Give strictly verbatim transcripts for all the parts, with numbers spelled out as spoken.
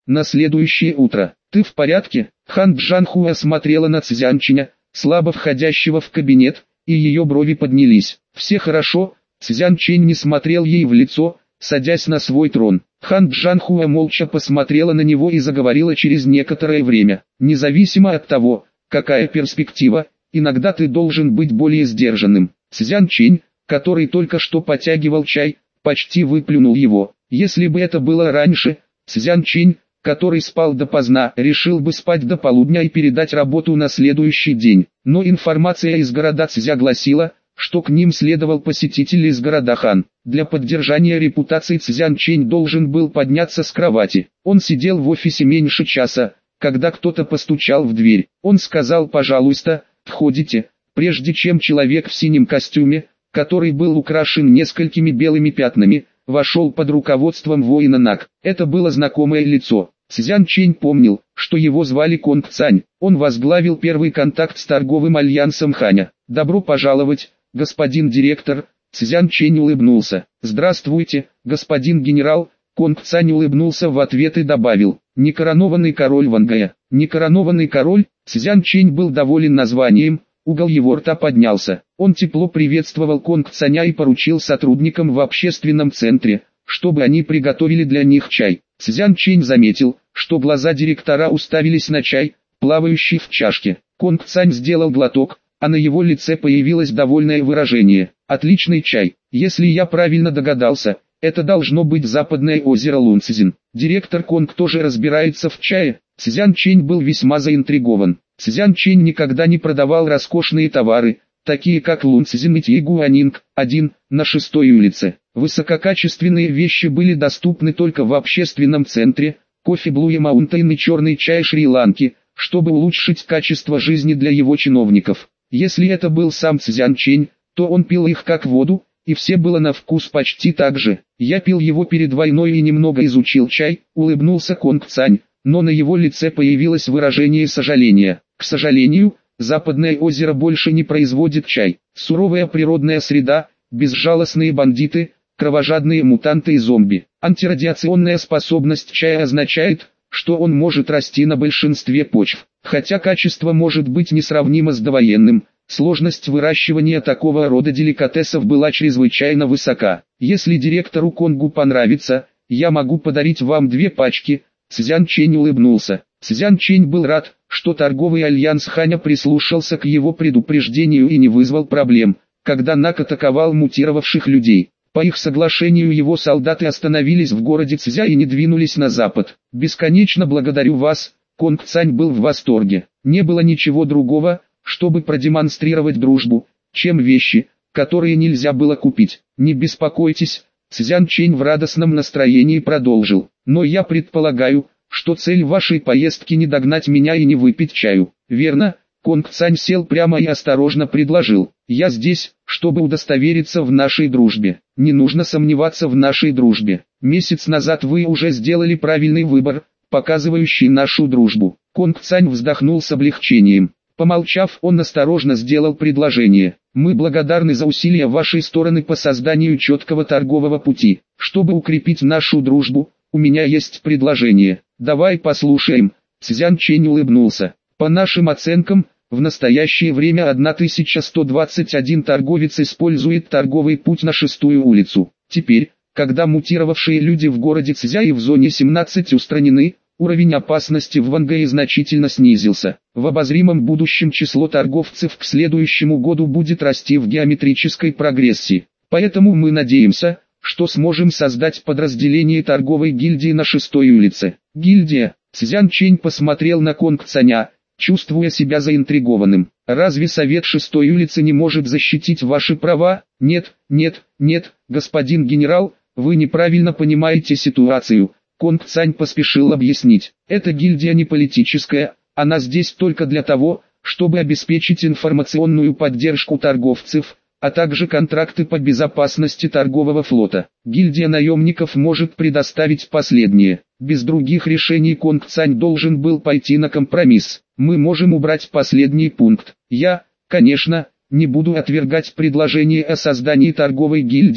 На следующее утро. «Ты в порядке?» Хан Джанхуа смотрела на Цзянчиня, слабо входящего в кабинет, и ее брови поднялись. «Все хорошо». Цзянчень не смотрел ей в лицо, садясь на свой трон. Хан Джанхуа молча посмотрела на него и заговорила через некоторое время. «Независимо от того, какая перспектива, иногда ты должен быть более сдержанным». Цзянчень, который только что потягивал чай, почти выплюнул его. Если бы это было раньше, Цзянчень, который спал допоздна, решил бы спать до полудня и передать работу на следующий день. Но информация из города Цзя гласила, что к ним следовал посетитель из города Хан. Для поддержания репутации Цзянчень должен был подняться с кровати. Он сидел в офисе меньше часа, когда кто-то постучал в дверь. Он сказал: «Пожалуйста, входите», прежде чем человек в синем костюме, который был украшен несколькими белыми пятнами, вошел под руководством воина Наг. Это было знакомое лицо. Цзянчень помнил, что его звали Конг Цань. Он возглавил первый контакт с торговым альянсом Ханя. «Добро пожаловать, господин директор». Цзянчень улыбнулся. «Здравствуйте, господин генерал». Конг Цань улыбнулся в ответ и добавил: «Некоронованный король Вангая». Некоронованный король. Цзянчень был доволен названием. Угол его рта поднялся. Он тепло приветствовал Конг Цаня и поручил сотрудникам в общественном центре, чтобы они приготовили для них чай. Цзянчень заметил, что глаза директора уставились на чай, плавающий в чашке. Конг Цань сделал глоток, а на его лице появилось довольное выражение. «Отличный чай. Если я правильно догадался, это должно быть западное озеро Лунцзин». Директор Конг тоже разбирается в чае. Цзянчень был весьма заинтригован. Цзянчень никогда не продавал роскошные товары, такие как Лунцзин и Тьегуанинг, один, на шестой улице. Высококачественные вещи были доступны только в общественном центре, кофе Blue Mountain и черный чай Шри-Ланки, чтобы улучшить качество жизни для его чиновников. Если это был сам Цзянчень, то он пил их как воду, и все было на вкус почти так же. «Я пил его перед войной и немного изучил чай», улыбнулся Конг Цань, но на его лице появилось выражение сожаления. «К сожалению, западное озеро больше не производит чай. Суровая природная среда, безжалостные бандиты, кровожадные мутанты и зомби. Антирадиационная способность чая означает, что он может расти на большинстве почв. Хотя качество может быть несравнимо с довоенным, сложность выращивания такого рода деликатесов была чрезвычайно высока. Если директору Конгу понравится, я могу подарить вам две пачки». Цзянчень улыбнулся. Цзянчень был рад, что торговый альянс Ханя прислушался к его предупреждению и не вызвал проблем, когда Наг атаковал мутировавших людей. По их соглашению его солдаты остановились в городе Цзя и не двинулись на запад. «Бесконечно благодарю вас», Конг Цань был в восторге. Не было ничего другого, чтобы продемонстрировать дружбу, чем вещи, которые нельзя было купить. «Не беспокойтесь», Цзянчень в радостном настроении продолжил. «Но я предполагаю, что цель вашей поездки не догнать меня и не выпить чаю». «Верно?» Конг Цань сел прямо и осторожно предложил: «Я здесь, чтобы удостовериться в нашей дружбе». «Не нужно сомневаться в нашей дружбе. Месяц назад вы уже сделали правильный выбор, показывающий нашу дружбу». Конг Цань вздохнул с облегчением. Помолчав, он осторожно сделал предложение: «Мы благодарны за усилия вашей стороны по созданию четкого торгового пути. Чтобы укрепить нашу дружбу, у меня есть предложение. Давай послушаем». Цзянчень улыбнулся. «По нашим оценкам, в настоящее время тысяча сто двадцать один торговец использует торговый путь на шестую улицу. Теперь, когда мутировавшие люди в городе Цзя и в зоне семнадцать устранены, уровень опасности в Вангае значительно снизился. В обозримом будущем число торговцев к следующему году будет расти в геометрической прогрессии. Поэтому мы надеемся, что сможем создать подразделение торговой гильдии на шестой улице». «Гильдия?» Цзянчень посмотрел на Конг Цаня, чувствуя себя заинтригованным. «Разве совет шестой улицы не может защитить ваши права?» «Нет, нет, нет, господин генерал, вы неправильно понимаете ситуацию». Конг Цань поспешил объяснить. «Эта гильдия не политическая, она здесь только для того, чтобы обеспечить информационную поддержку торговцев, а также контракты по безопасности торгового флота. Гильдия наемников может предоставить последнее. Без других решений Конг Цань должен был пойти на компромисс. Мы можем убрать последний пункт. Я, конечно, не буду отвергать предложение о создании торговой гильдии,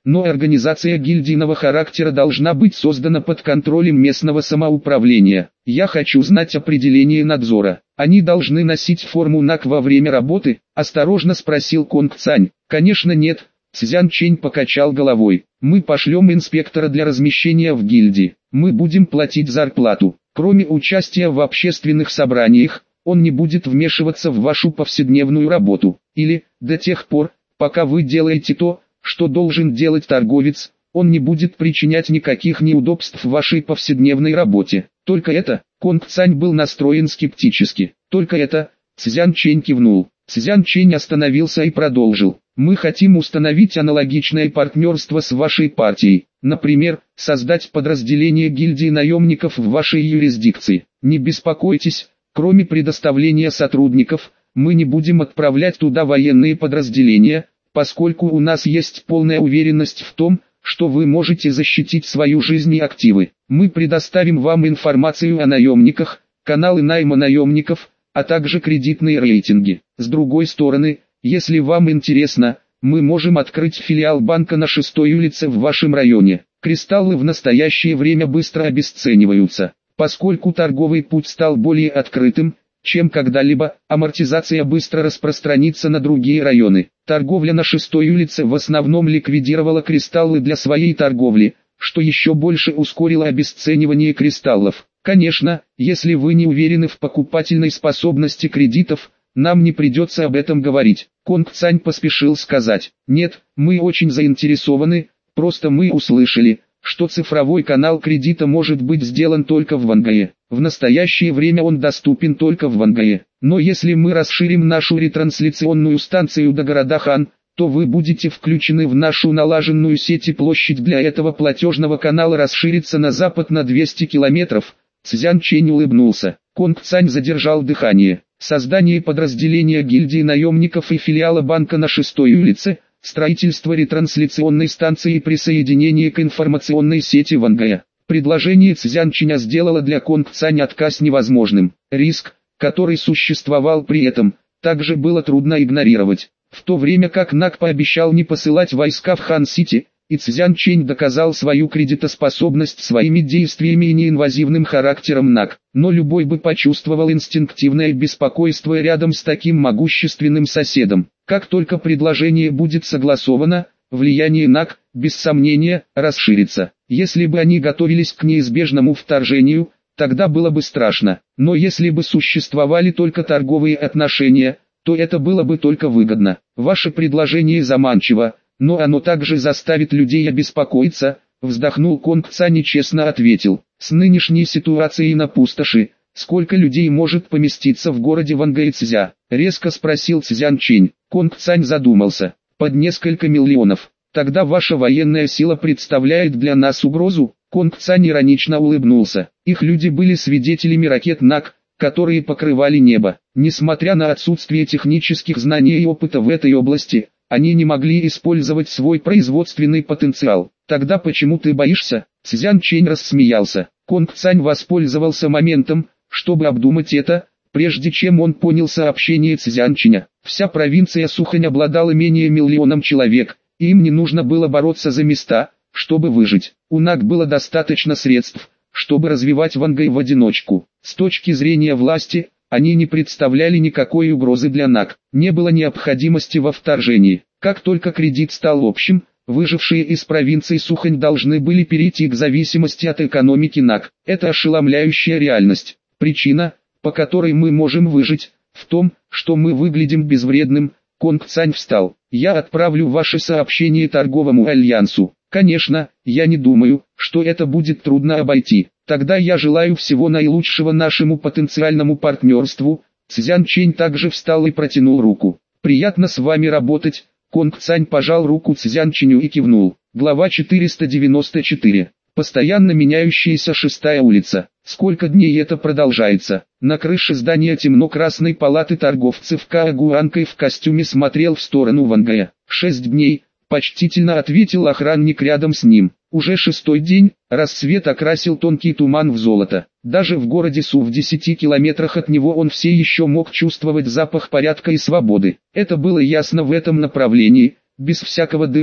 но организация гильдийного характера должна быть создана под контролем местного самоуправления. Я хочу знать определение надзора. Они должны носить форму НАК во время работы? Осторожно спросил Конг Цань. Конечно нет. Цзян Чэнь покачал головой. Мы пошлем инспектора для размещения в гильдии. Мы будем платить зарплату. Кроме участия в общественных собраниях, он не будет вмешиваться в вашу повседневную работу. Или, до тех пор, пока вы делаете то, что должен делать торговец, он не будет причинять никаких неудобств в вашей повседневной работе. Только это, Конг Цань был настроен скептически. Только это, Цзян Чэнь кивнул. Цзян Чэнь остановился и продолжил. Мы хотим установить аналогичное партнерство с вашей партией. Например, создать подразделение гильдии наемников в вашей юрисдикции. Не беспокойтесь, кроме предоставления сотрудников, мы не будем отправлять туда военные подразделения, поскольку у нас есть полная уверенность в том, что вы можете защитить свою жизнь и активы. Мы предоставим вам информацию о наемниках, каналы найма наемников, а также кредитные рейтинги. С другой стороны, если вам интересно, мы можем открыть филиал банка на шестой улице в вашем районе. Кристаллы в настоящее время быстро обесцениваются, поскольку торговый путь стал более открытым, чем когда-либо, амортизация быстро распространится на другие районы. Торговля на шестой улице в основном ликвидировала кристаллы для своей торговли, что еще больше ускорило обесценивание кристаллов. Конечно, если вы не уверены в покупательной способности кредитов, нам не придется об этом говорить. Конг Цань поспешил сказать. Нет, мы очень заинтересованы, просто мы услышали, что цифровой канал кредита может быть сделан только в Вангае. В настоящее время он доступен только в Вангае. Но если мы расширим нашу ретрансляционную станцию до города Хан, то вы будете включены в нашу налаженную сеть и площадь для этого платежного канала расширится на запад на двести километров. Цзян Чэнь улыбнулся. Конг Цань задержал дыхание. Создание подразделения гильдии наемников и филиала банка на шестой улице, строительство ретрансляционной станции и присоединение к информационной сети Вангая. Предложение Цзян Чэня сделало для Конг Цаня отказ невозможным. Риск, который существовал при этом, также было трудно игнорировать. В то время как НАК пообещал не посылать войска в Хан-Сити, и Цзян Чэнь доказал свою кредитоспособность своими действиями и неинвазивным характером НАК. Но любой бы почувствовал инстинктивное беспокойство рядом с таким могущественным соседом. Как только предложение будет согласовано, влияние НАК, без сомнения, расширится. Если бы они готовились к неизбежному вторжению, тогда было бы страшно. Но если бы существовали только торговые отношения, то это было бы только выгодно. Ваше предложение заманчиво, но оно также заставит людей обеспокоиться, вздохнул Конг Цань и честно ответил. С нынешней ситуацией на пустоши, сколько людей может поместиться в городе Вангайцзя? Резко спросил Цзян Чэнь. Конг Цань задумался. Под несколько миллионов. Тогда ваша военная сила представляет для нас угрозу? Конг Цань иронично улыбнулся. Их люди были свидетелями ракет НАК, которые покрывали небо. Несмотря на отсутствие технических знаний и опыта в этой области, они не могли использовать свой производственный потенциал. Тогда почему ты боишься? Цзян Чэнь рассмеялся. Конг Цань воспользовался моментом, чтобы обдумать это, прежде чем он понял сообщение Цзян Чэня. Вся провинция Сухань обладала менее миллионом человек, и им не нужно было бороться за места, чтобы выжить. У НАК было достаточно средств, чтобы развивать Вангай в одиночку. С точки зрения власти, они не представляли никакой угрозы для НАК. Не было необходимости во вторжении. Как только кредит стал общим, выжившие из провинции Сухань должны были перейти к зависимости от экономики НАК. Это ошеломляющая реальность. Причина, по которой мы можем выжить, в том, что мы выглядим безвредным. Конг Цань встал. Я отправлю ваше сообщение торговому альянсу. Конечно, я не думаю, что это будет трудно обойти. Тогда я желаю всего наилучшего нашему потенциальному партнерству. Цзян Чэнь также встал и протянул руку. Приятно с вами работать. Конг Цань пожал руку Цзян Чэню и кивнул. Глава четыреста девяносто четыре. Постоянно меняющаяся шестая улица. Сколько дней это продолжается? На крыше здания темно-красной палаты торговцев Каагуанкой в костюме смотрел в сторону Вангая. Шесть дней, почтительно ответил охранник рядом с ним. Уже шестой день, рассвет окрасил тонкий туман в золото. Даже в городе Су в десяти километрах от него он все еще мог чувствовать запах порядка и свободы. Это было ясно в этом направлении, без всякого дыма,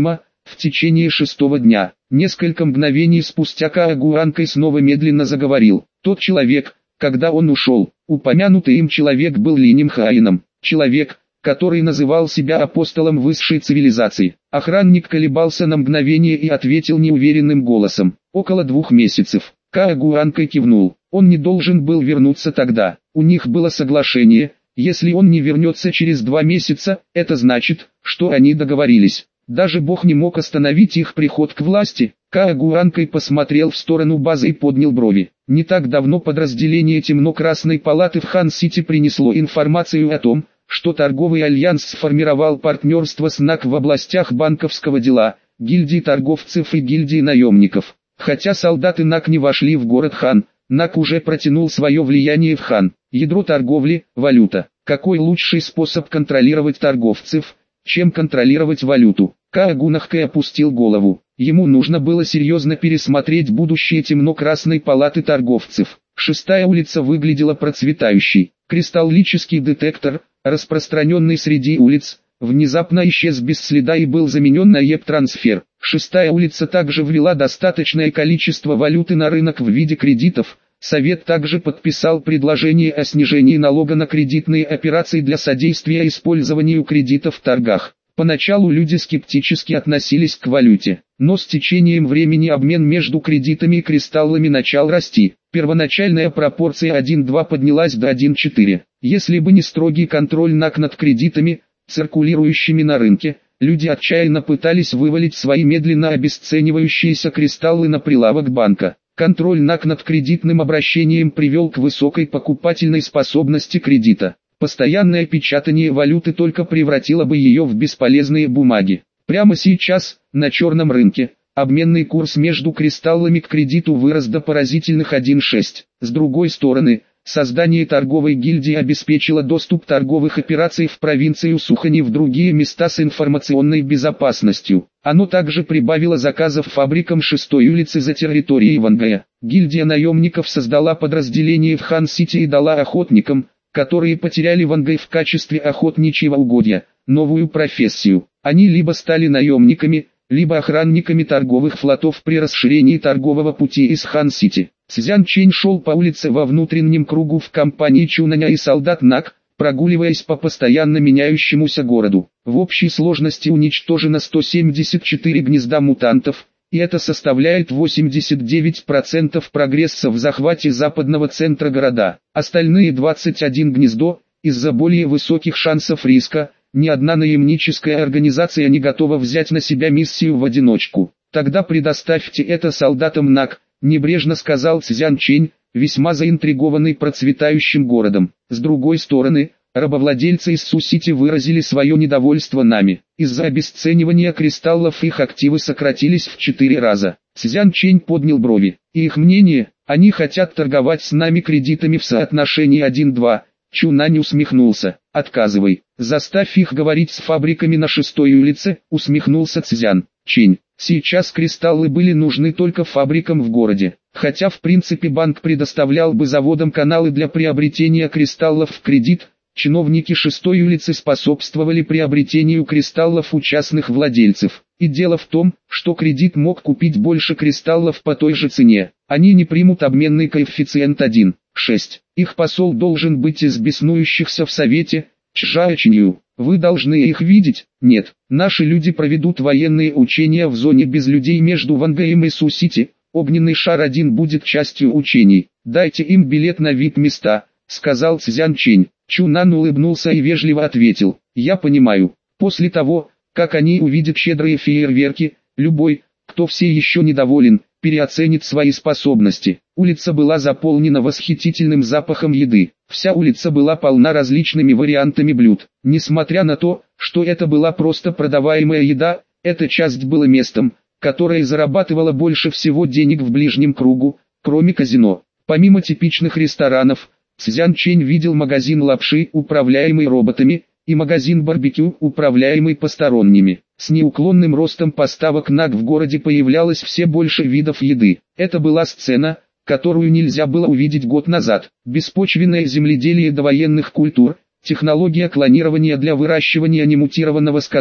в течение шестого дня. Несколько мгновений спустя Каагуанкай снова медленно заговорил. Тот человек, когда он ушел, упомянутый им человек был Линем Хаином. Человек, который называл себя апостолом высшей цивилизации. Охранник колебался на мгновение и ответил неуверенным голосом. Около двух месяцев. Каагуанкай кивнул. Он не должен был вернуться тогда. У них было соглашение. Если он не вернется через два месяца, это значит, что они договорились. Даже Бог не мог остановить их приход к власти. Каагуанкай посмотрел в сторону базы и поднял брови. Не так давно подразделение Темно-Красной палаты в Хан-Сити принесло информацию о том, что торговый альянс сформировал партнерство с НАК в областях банковского дела, гильдии торговцев и гильдии наемников. Хотя солдаты НАК не вошли в город Хан, НАК уже протянул свое влияние в Хан. Ядро торговли – валюта. Какой лучший способ контролировать торговцев, чем контролировать валюту? Каагуанкай опустил голову. Ему нужно было серьезно пересмотреть будущее Темно-Красной палаты торговцев. Шестая улица выглядела процветающей. Кристаллический детектор, распространенный среди улиц, внезапно исчез без следа и был заменен на ЕП-трансфер. Шестая улица также ввела достаточное количество валюты на рынок в виде кредитов. Совет также подписал предложение о снижении налога на кредитные операции для содействия использованию кредитов в торгах. Поначалу люди скептически относились к валюте, но с течением времени обмен между кредитами и кристаллами начал расти. Первоначальная пропорция один к двум поднялась до один к четырем. Если бы не строгий контроль НАК над кредитами, циркулирующими на рынке, люди отчаянно пытались вывалить свои медленно обесценивающиеся кристаллы на прилавок банка. Контроль НАК над кредитным обращением привел к высокой покупательной способности кредита. Постоянное печатание валюты только превратило бы ее в бесполезные бумаги. Прямо сейчас, на черном рынке, обменный курс между кристаллами к кредиту вырос до поразительных один целых шесть десятых. С другой стороны, создание торговой гильдии обеспечило доступ торговых операций в провинцию Сухань и в другие места с информационной безопасностью. Оно также прибавило заказов фабрикам шестой улицы за территорией Вангая. Гильдия наемников создала подразделение в Хан-Сити и дала охотникам, которые потеряли Вангай в качестве охотничьего угодья, новую профессию. Они либо стали наемниками, либо охранниками торговых флотов при расширении торгового пути из Хан-Сити. Цзян Чэнь шел по улице во внутреннем кругу в компании Чунаня и солдат НАК, прогуливаясь по постоянно меняющемуся городу. В общей сложности уничтожено сто семьдесят четыре гнезда мутантов, и это составляет восемьдесят девять процентов прогресса в захвате западного центра города. Остальные двадцать одно гнездо, из-за более высоких шансов риска, ни одна наемническая организация не готова взять на себя миссию в одиночку. Тогда предоставьте это солдатам НАК, небрежно сказал Цзян Чэнь, весьма заинтригованный процветающим городом. С другой стороны, рабовладельцы из Су-Сити выразили свое недовольство нами. Из-за обесценивания кристаллов их активы сократились в четыре раза. Цзян Чэнь поднял брови. И их мнение, они хотят торговать с нами кредитами в соотношении один к двум. Чунань усмехнулся. Отказывай. Заставь их говорить с фабриками на шестой улице, усмехнулся Цзян Чэнь. Сейчас кристаллы были нужны только фабрикам в городе. Хотя в принципе банк предоставлял бы заводам каналы для приобретения кристаллов в кредит, чиновники шестой улицы способствовали приобретению кристаллов у частных владельцев. И дело в том, что кредит мог купить больше кристаллов по той же цене. Они не примут обменный коэффициент один к шести. Их посол должен быть из беснующихся в Совете, Чжао Чинью. Вы должны их видеть? Нет. Наши люди проведут военные учения в зоне без людей между Вангаем и Су-Сити. Огненный шар один будет частью учений. Дайте им билет на вип-места, сказал Цзян Чэнь. Чунан улыбнулся и вежливо ответил. Я понимаю. После того, как они увидят щедрые фейерверки, любой, кто все еще недоволен, переоценит свои способности. Улица была заполнена восхитительным запахом еды. Вся улица была полна различными вариантами блюд. Несмотря на то, что это была просто продаваемая еда, эта часть была местом, которое зарабатывало больше всего денег в ближнем кругу, кроме казино. Помимо типичных ресторанов, Цзян Чэнь видел магазин лапши, управляемый роботами, и магазин барбекю, управляемый посторонними. С неуклонным ростом поставок НАК в городе появлялось все больше видов еды. Это была сцена, которую нельзя было увидеть год назад. Беспочвенное земледелие довоенных культур, технология клонирования для выращивания немутированного скота,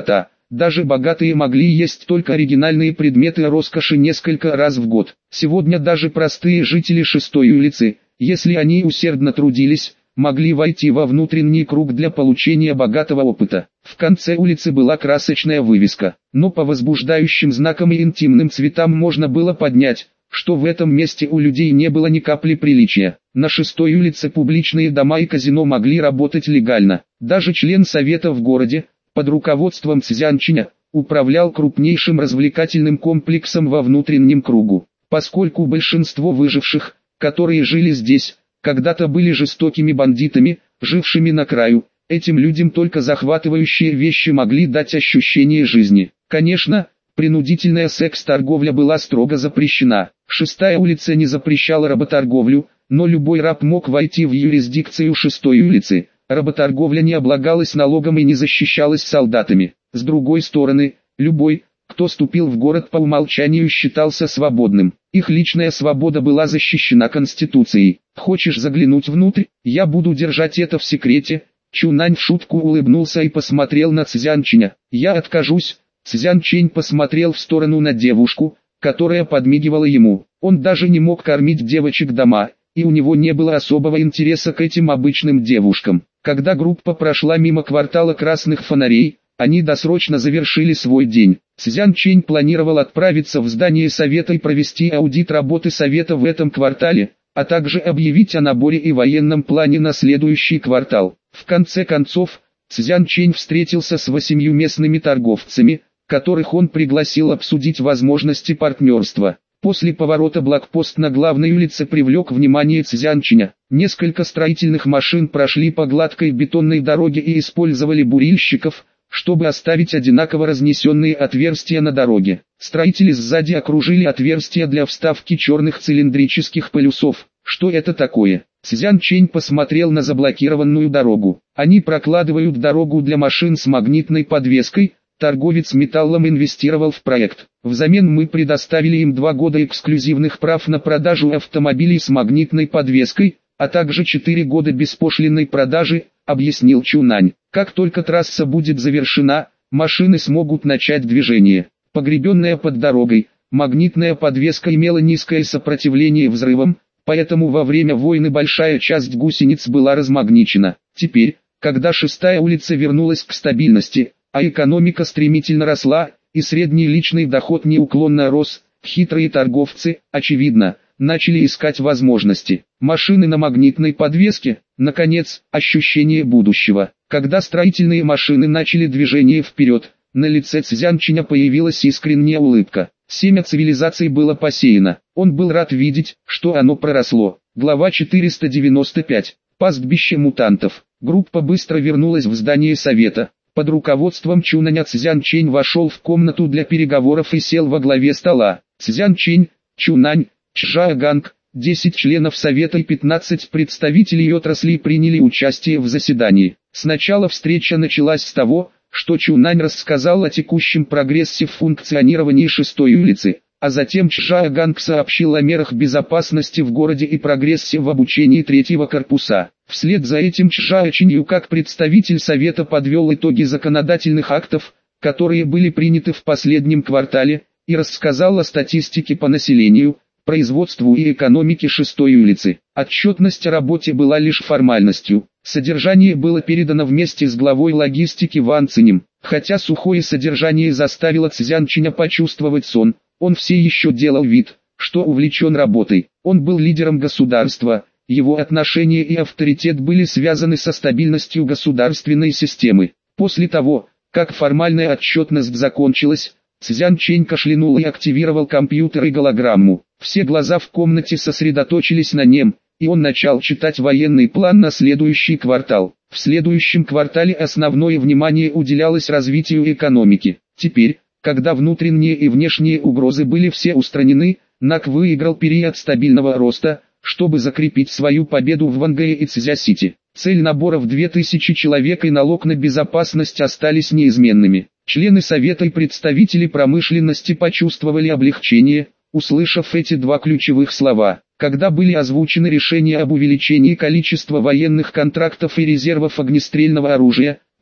даже богатые могли есть только оригинальные предметы роскоши несколько раз в год. Сегодня даже простые жители шестой улицы, если они усердно трудились, могли войти во внутренний круг для получения богатого опыта. В конце улицы была красочная вывеска, но по возбуждающим знакам и интимным цветам можно было поднять, что в этом месте у людей не было ни капли приличия. На шестой улице публичные дома и казино могли работать легально. Даже член совета в городе, под руководством Цзянчиня, управлял крупнейшим развлекательным комплексом во внутреннем кругу. Поскольку большинство выживших, которые жили здесь, когда-то были жестокими бандитами, жившими на краю, этим людям только захватывающие вещи могли дать ощущение жизни. Конечно, принудительная секс-торговля была строго запрещена. Шестая улица не запрещала работорговлю, но любой раб мог войти в юрисдикцию шестой улицы. Работорговля не облагалась налогом и не защищалась солдатами. С другой стороны, любой, кто ступил в город по умолчанию, считался свободным. Их личная свобода была защищена Конституцией. Хочешь заглянуть внутрь? Я буду держать это в секрете. Чунань в шутку улыбнулся и посмотрел на Цзянчиня. Я откажусь. Цзянчень посмотрел в сторону на девушку, которая подмигивала ему. Он даже не мог кормить девочек дома, и у него не было особого интереса к этим обычным девушкам. Когда группа прошла мимо квартала красных фонарей, они досрочно завершили свой день. Цзянчень планировал отправиться в здание совета и провести аудит работы совета в этом квартале, а также объявить о наборе и военном плане на следующий квартал. В конце концов, Цзянчень встретился с восемью местными торговцами, которых он пригласил обсудить возможности партнерства. После поворота блокпост на главной улице привлек внимание Цзянчиня. Несколько строительных машин прошли по гладкой бетонной дороге и использовали бурильщиков, чтобы оставить одинаково разнесенные отверстия на дороге. Строители сзади окружили отверстия для вставки черных цилиндрических полюсов. Что это такое? Цзянчень посмотрел на заблокированную дорогу. Они прокладывают дорогу для машин с магнитной подвеской. Торговец металлом инвестировал в проект. Взамен мы предоставили им два года эксклюзивных прав на продажу автомобилей с магнитной подвеской, а также четыре года беспошлинной продажи, объяснил Чунань. Как только трасса будет завершена, машины смогут начать движение. Погребенная под дорогой, магнитная подвеска имела низкое сопротивление взрывам, поэтому во время войны большая часть гусениц была размагничена. Теперь, когда шестая улица вернулась к стабильности, а экономика стремительно росла, и средний личный доход неуклонно рос, хитрые торговцы, очевидно, начали искать возможности. Машины на магнитной подвеске, наконец, ощущение будущего. Когда строительные машины начали движение вперед, на лице Цзянчиня появилась искренняя улыбка. Семя цивилизаций было посеяно. Он был рад видеть, что оно проросло. Глава четыреста девяносто пять. Пастбище мутантов. Группа быстро вернулась в здание совета. Под руководством Чунаня Цзянчень вошел в комнату для переговоров и сел во главе стола. Цзянчень, Чунань, Чжаоганг, десять членов совета и пятнадцать представителей отрасли приняли участие в заседании. Сначала встреча началась с того, что Чунань рассказал о текущем прогрессе в функционировании шестой улицы, а затем Чжаоганг сообщил о мерах безопасности в городе и прогрессе в обучении третьего корпуса. Вслед за этим Чжаочинью как представитель совета подвел итоги законодательных актов, которые были приняты в последнем квартале, и рассказал о статистике по населению, производству и экономике шестой улицы. Отчетность о работе была лишь формальностью. Содержание было передано вместе с главой логистики Ван Цинем. Хотя сухое содержание заставило Цзянчиня почувствовать сон, он все еще делал вид, что увлечен работой. Он был лидером государства, его отношения и авторитет были связаны со стабильностью государственной системы. После того, как формальная отчетность закончилась, Цзянчень кашлянул и активировал компьютер и голограмму. Все глаза в комнате сосредоточились на нем, и он начал читать военный план на следующий квартал. В следующем квартале основное внимание уделялось развитию экономики. Теперь, когда внутренние и внешние угрозы были все устранены, НАК выиграл период стабильного роста, чтобы закрепить свою победу в Вангэе и Цзясити. Цель набора в две тысячи человек и налог на безопасность остались неизменными. Члены совета и представители промышленности почувствовали облегчение, услышав эти два ключевых слова. Когда были озвучены решения об увеличении количества военных контрактов и резервов огнестрельного оружия,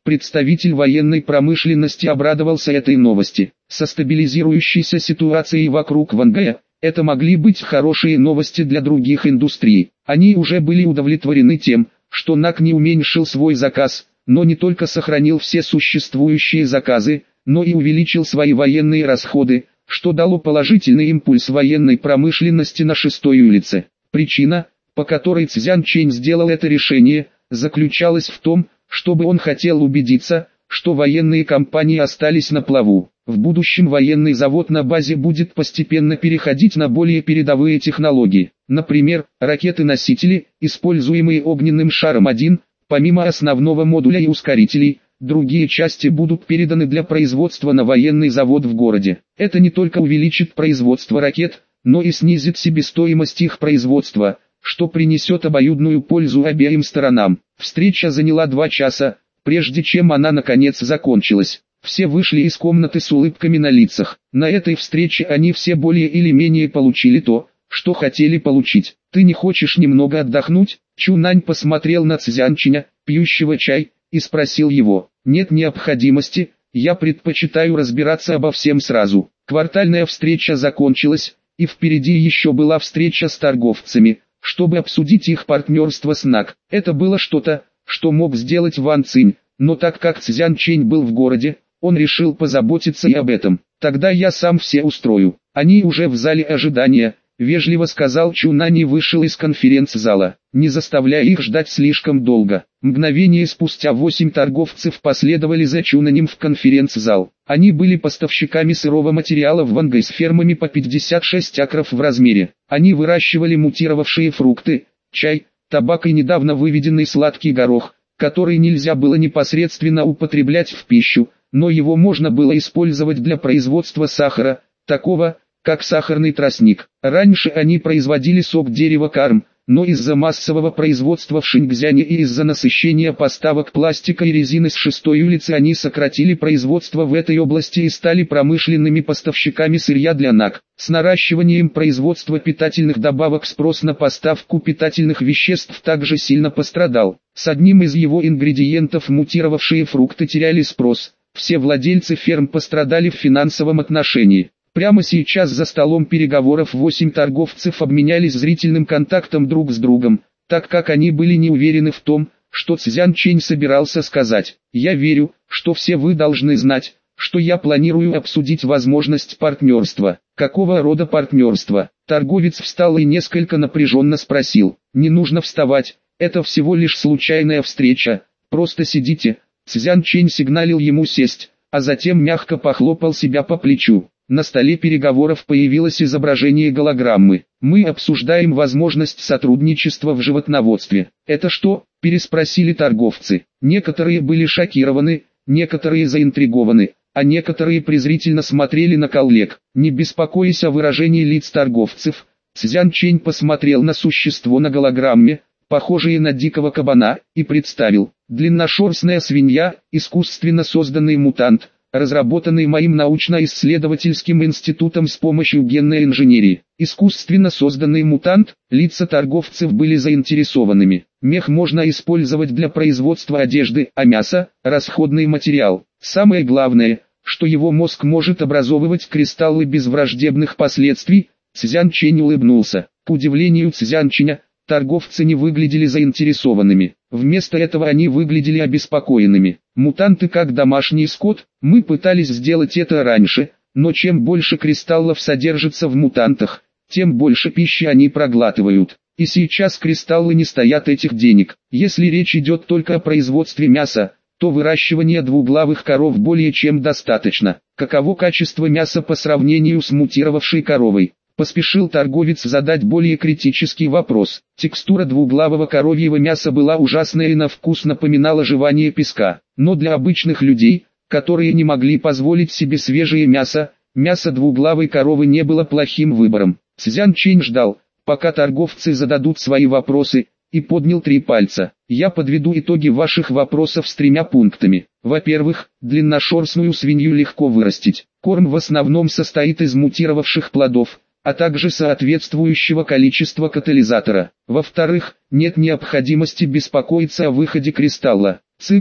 Представитель военной промышленности обрадовался этой новости. Со стабилизирующейся ситуацией вокруг Вангая, это могли быть хорошие новости для других индустрий. Они уже были удовлетворены тем, что НАК не уменьшил свой заказ, но не только сохранил все существующие заказы, но и увеличил свои военные расходы, что дало положительный импульс военной промышленности на шестой улице. Причина, по которой Цзян Чэнь сделал это решение, заключалась в том, чтобы он хотел убедиться, что военные компании остались на плаву. В будущем военный завод на базе будет постепенно переходить на более передовые технологии. Например, ракеты-носители, используемые огненным шаром один, помимо основного модуля и ускорителей, другие части будут переданы для производства на военный завод в городе. Это не только увеличит производство ракет, но и снизит себестоимость их производства, что принесет обоюдную пользу обеим сторонам. Встреча заняла два часа, прежде чем она наконец закончилась. Все вышли из комнаты с улыбками на лицах. На этой встрече они все более или менее получили то, что хотели получить. «Ты не хочешь немного отдохнуть?» Чунань посмотрел на Цзянчиня, пьющего чай, и спросил его. «Нет необходимости, я предпочитаю разбираться обо всем сразу». Квартальная встреча закончилась, и впереди еще была встреча с торговцами, чтобы обсудить их партнерство с НАК. Это было что-то, что мог сделать Ван Цинь, но так как Цзян Чэнь был в городе, он решил позаботиться и об этом. «Тогда я сам все устрою». Они уже в зале ожидания, вежливо сказал Чунань и вышел из конференц-зала, не заставляя их ждать слишком долго. Мгновение спустя восемь торговцев последовали за Чунанем в конференц-зал. Они были поставщиками сырого материала в Вангай с фермами по пятьдесят шесть акров в размере. Они выращивали мутировавшие фрукты, чай, табак и недавно выведенный сладкий горох, который нельзя было непосредственно употреблять в пищу, но его можно было использовать для производства сахара, такого, как сахарный тростник. Раньше они производили сок дерева карм, но из-за массового производства в Шингзяне и из-за насыщения поставок пластика и резины с шестой улицы они сократили производство в этой области и стали промышленными поставщиками сырья для НАК. С наращиванием производства питательных добавок спрос на поставку питательных веществ также сильно пострадал. С одним из его ингредиентов мутировавшие фрукты теряли спрос. Все владельцы ферм пострадали в финансовом отношении. Прямо сейчас за столом переговоров восемь торговцев обменялись зрительным контактом друг с другом, так как они были не уверены в том, что Цзян Чэнь собирался сказать. «Я верю, что все вы должны знать, что я планирую обсудить возможность партнерства». «Какого рода партнерство?» Торговец встал и несколько напряженно спросил. «Не нужно вставать, это всего лишь случайная встреча, просто сидите». Цзян Чэнь сигналил ему сесть, а затем мягко похлопал себя по плечу. На столе переговоров появилось изображение голограммы. «Мы обсуждаем возможность сотрудничества в животноводстве». «Это что?» – переспросили торговцы. Некоторые были шокированы, некоторые заинтригованы, а некоторые презрительно смотрели на коллег. Не беспокоясь о выражении лиц торговцев, Цзян Чэнь посмотрел на существо на голограмме, похожее на дикого кабана, и представил. Длинношерстная свинья, искусственно созданный мутант, разработанный моим научно-исследовательским институтом с помощью генной инженерии. Искусственно созданный мутант, лица торговцев были заинтересованными. Мех можно использовать для производства одежды, а мясо – расходный материал. Самое главное, что его мозг может образовывать кристаллы без враждебных последствий. Цзян Чэнь улыбнулся. К удивлению Цзян Чэня, торговцы не выглядели заинтересованными. Вместо этого они выглядели обеспокоенными. Мутанты как домашний скот, мы пытались сделать это раньше, но чем больше кристаллов содержится в мутантах, тем больше пищи они проглатывают. И сейчас кристаллы не стоят этих денег. Если речь идет только о производстве мяса, то выращивание двуглавых коров более чем достаточно. Каково качество мяса по сравнению с мутировавшей коровой? Поспешил торговец задать более критический вопрос. Текстура двуглавого коровьего мяса была ужасная и на вкус напоминала жевание песка. Но для обычных людей, которые не могли позволить себе свежее мясо, мясо двуглавой коровы не было плохим выбором. Цзян Чэнь ждал, пока торговцы зададут свои вопросы, и поднял три пальца. Я подведу итоги ваших вопросов с тремя пунктами. Во-первых, длинношерстную свинью легко вырастить. Корм в основном состоит из мутировавших плодов, а также соответствующего количества катализатора. Во-вторых, нет необходимости беспокоиться о выходе кристалла. Цикл,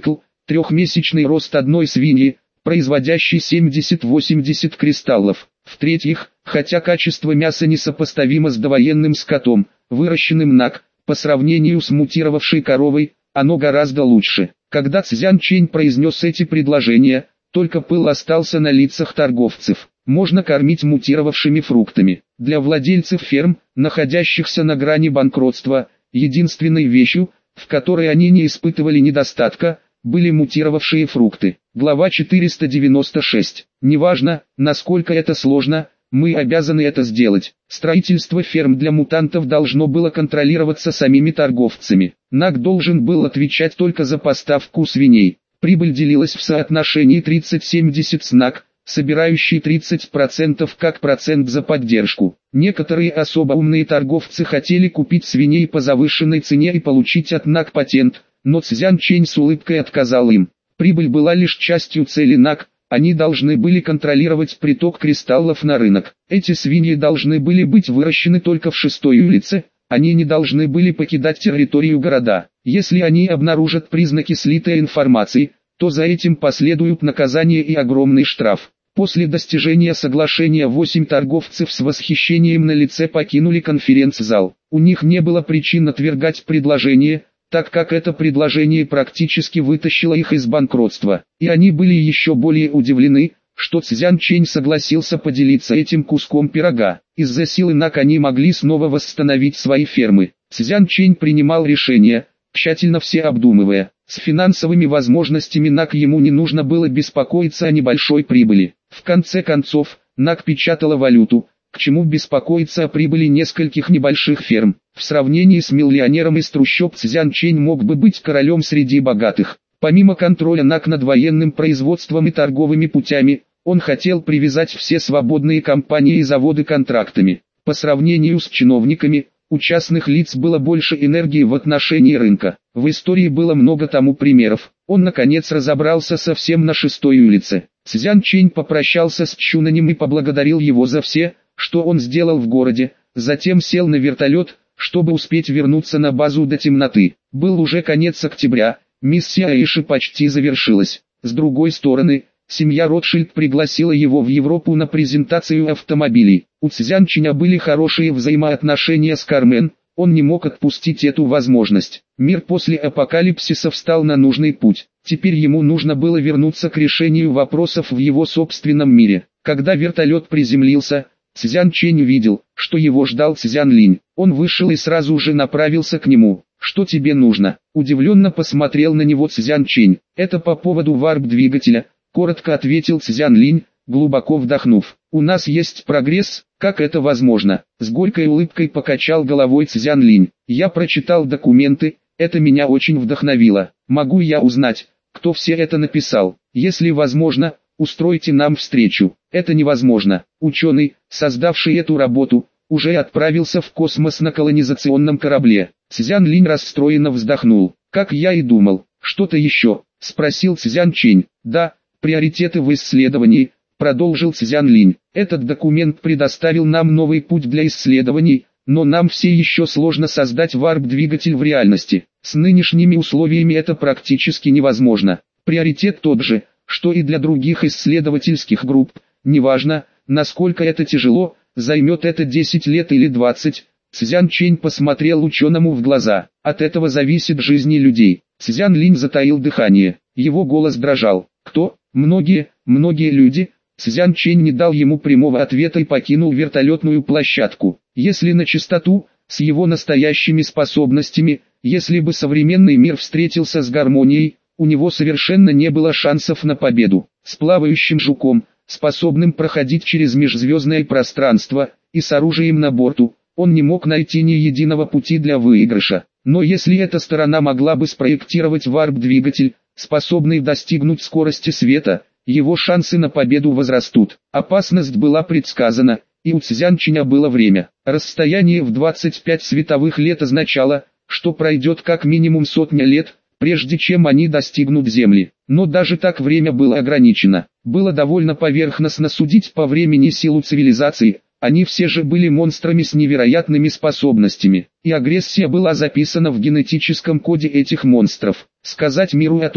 трехмесячный рост одной свиньи, производящей семьдесят-восемьдесят кристаллов. В-третьих, хотя качество мяса несопоставимо с довоенным скотом, выращенным НАК, по сравнению с мутировавшей коровой, оно гораздо лучше. Когда Цзян Чэнь произнес эти предложения, только пыл остался на лицах торговцев. Можно кормить мутировавшими фруктами. Для владельцев ферм, находящихся на грани банкротства, единственной вещью, в которой они не испытывали недостатка, были мутировавшие фрукты. Глава четыреста девяносто шесть. Неважно, насколько это сложно, мы обязаны это сделать. Строительство ферм для мутантов должно было контролироваться самими торговцами. НАК должен был отвечать только за поставку свиней. Прибыль делилась в соотношении тридцать семьдесят с НАК, собирающий тридцать процентов как процент за поддержку. Некоторые особо умные торговцы хотели купить свиней по завышенной цене и получить от НАК патент, но Цзян Чэнь с улыбкой отказал им. Прибыль была лишь частью цели НАК, они должны были контролировать приток кристаллов на рынок. Эти свиньи должны были быть выращены только в шестой улице, они не должны были покидать территорию города. Если они обнаружат признаки слитой информации, то за этим последуют наказание и огромный штраф. После достижения соглашения восемь торговцев с восхищением на лице покинули конференц-зал. У них не было причин отвергать предложение, так как это предложение практически вытащило их из банкротства. И они были еще более удивлены, что Цзян Чэнь согласился поделиться этим куском пирога. Из-за силы НАК они могли снова восстановить свои фермы. Цзян Чэнь принимал решения, тщательно все обдумывая. С финансовыми возможностями НАК ему не нужно было беспокоиться о небольшой прибыли. В конце концов, НАК печатала валюту, к чему беспокоиться о прибыли нескольких небольших ферм. В сравнении с миллионером из трущоб Цзян Чэнь мог бы быть королем среди богатых. Помимо контроля НАК над военным производством и торговыми путями, он хотел привязать все свободные компании и заводы контрактами. По сравнению с чиновниками, у частных лиц было больше энергии в отношении рынка. В истории было много тому примеров. Он наконец разобрался совсем на шестой улице. Цзян Чэнь попрощался с Чунанем и поблагодарил его за все, что он сделал в городе, затем сел на вертолет, чтобы успеть вернуться на базу до темноты. Был уже конец октября, миссия Аиши почти завершилась. С другой стороны, семья Ротшильд пригласила его в Европу на презентацию автомобилей. У Цзян Чэня были хорошие взаимоотношения с Кармен, он не мог отпустить эту возможность. Мир после апокалипсиса встал на нужный путь. Теперь ему нужно было вернуться к решению вопросов в его собственном мире. Когда вертолет приземлился, Цзян Чэнь увидел, что его ждал Цзян Линь. Он вышел и сразу же направился к нему. «Что тебе нужно?» Удивленно посмотрел на него Цзян Чэнь. «Это по поводу варп-двигателя», коротко ответил Цзян Линь, глубоко вдохнув. «У нас есть прогресс, как это возможно?» С горькой улыбкой покачал головой Цзян Линь. «Я прочитал документы, это меня очень вдохновило. Могу я узнать, кто все это написал? Если возможно, устройте нам встречу». «Это невозможно. Ученый, создавший эту работу, уже отправился в космос на колонизационном корабле». Цзян Линь расстроенно вздохнул. «Как я и думал. Что-то еще?» — спросил Цзян Чэнь. «Да, приоритеты в исследовании», — продолжил Цзян Линь. «Этот документ предоставил нам новый путь для исследований, но нам все еще сложно создать варп-двигатель в реальности. С нынешними условиями это практически невозможно. Приоритет тот же, что и для других исследовательских групп. Неважно, насколько это тяжело, займет это десять лет или двадцать». Цзян Чэнь посмотрел ученому в глаза. «От этого зависит жизни людей». Цзян Линь затаил дыхание. Его голос дрожал. «Кто? Многие, многие люди?» Цзян Чэнь не дал ему прямого ответа и покинул вертолетную площадку. Если на чистоту, с его настоящими способностями, если бы современный мир встретился с гармонией, у него совершенно не было шансов на победу. С плавающим жуком, способным проходить через межзвездное пространство, и с оружием на борту, он не мог найти ни единого пути для выигрыша. Но если эта сторона могла бы спроектировать варп-двигатель, способный достигнуть скорости света, его шансы на победу возрастут. Опасность была предсказана, и у Цзян Чэня было время. Расстояние в двадцать пять световых лет означало, что пройдет как минимум сотня лет, прежде чем они достигнут Земли. Но даже так время было ограничено. Было довольно поверхностно судить по времени силу цивилизации. Они все же были монстрами с невероятными способностями, и агрессия была записана в генетическом коде этих монстров. Сказать миру о том,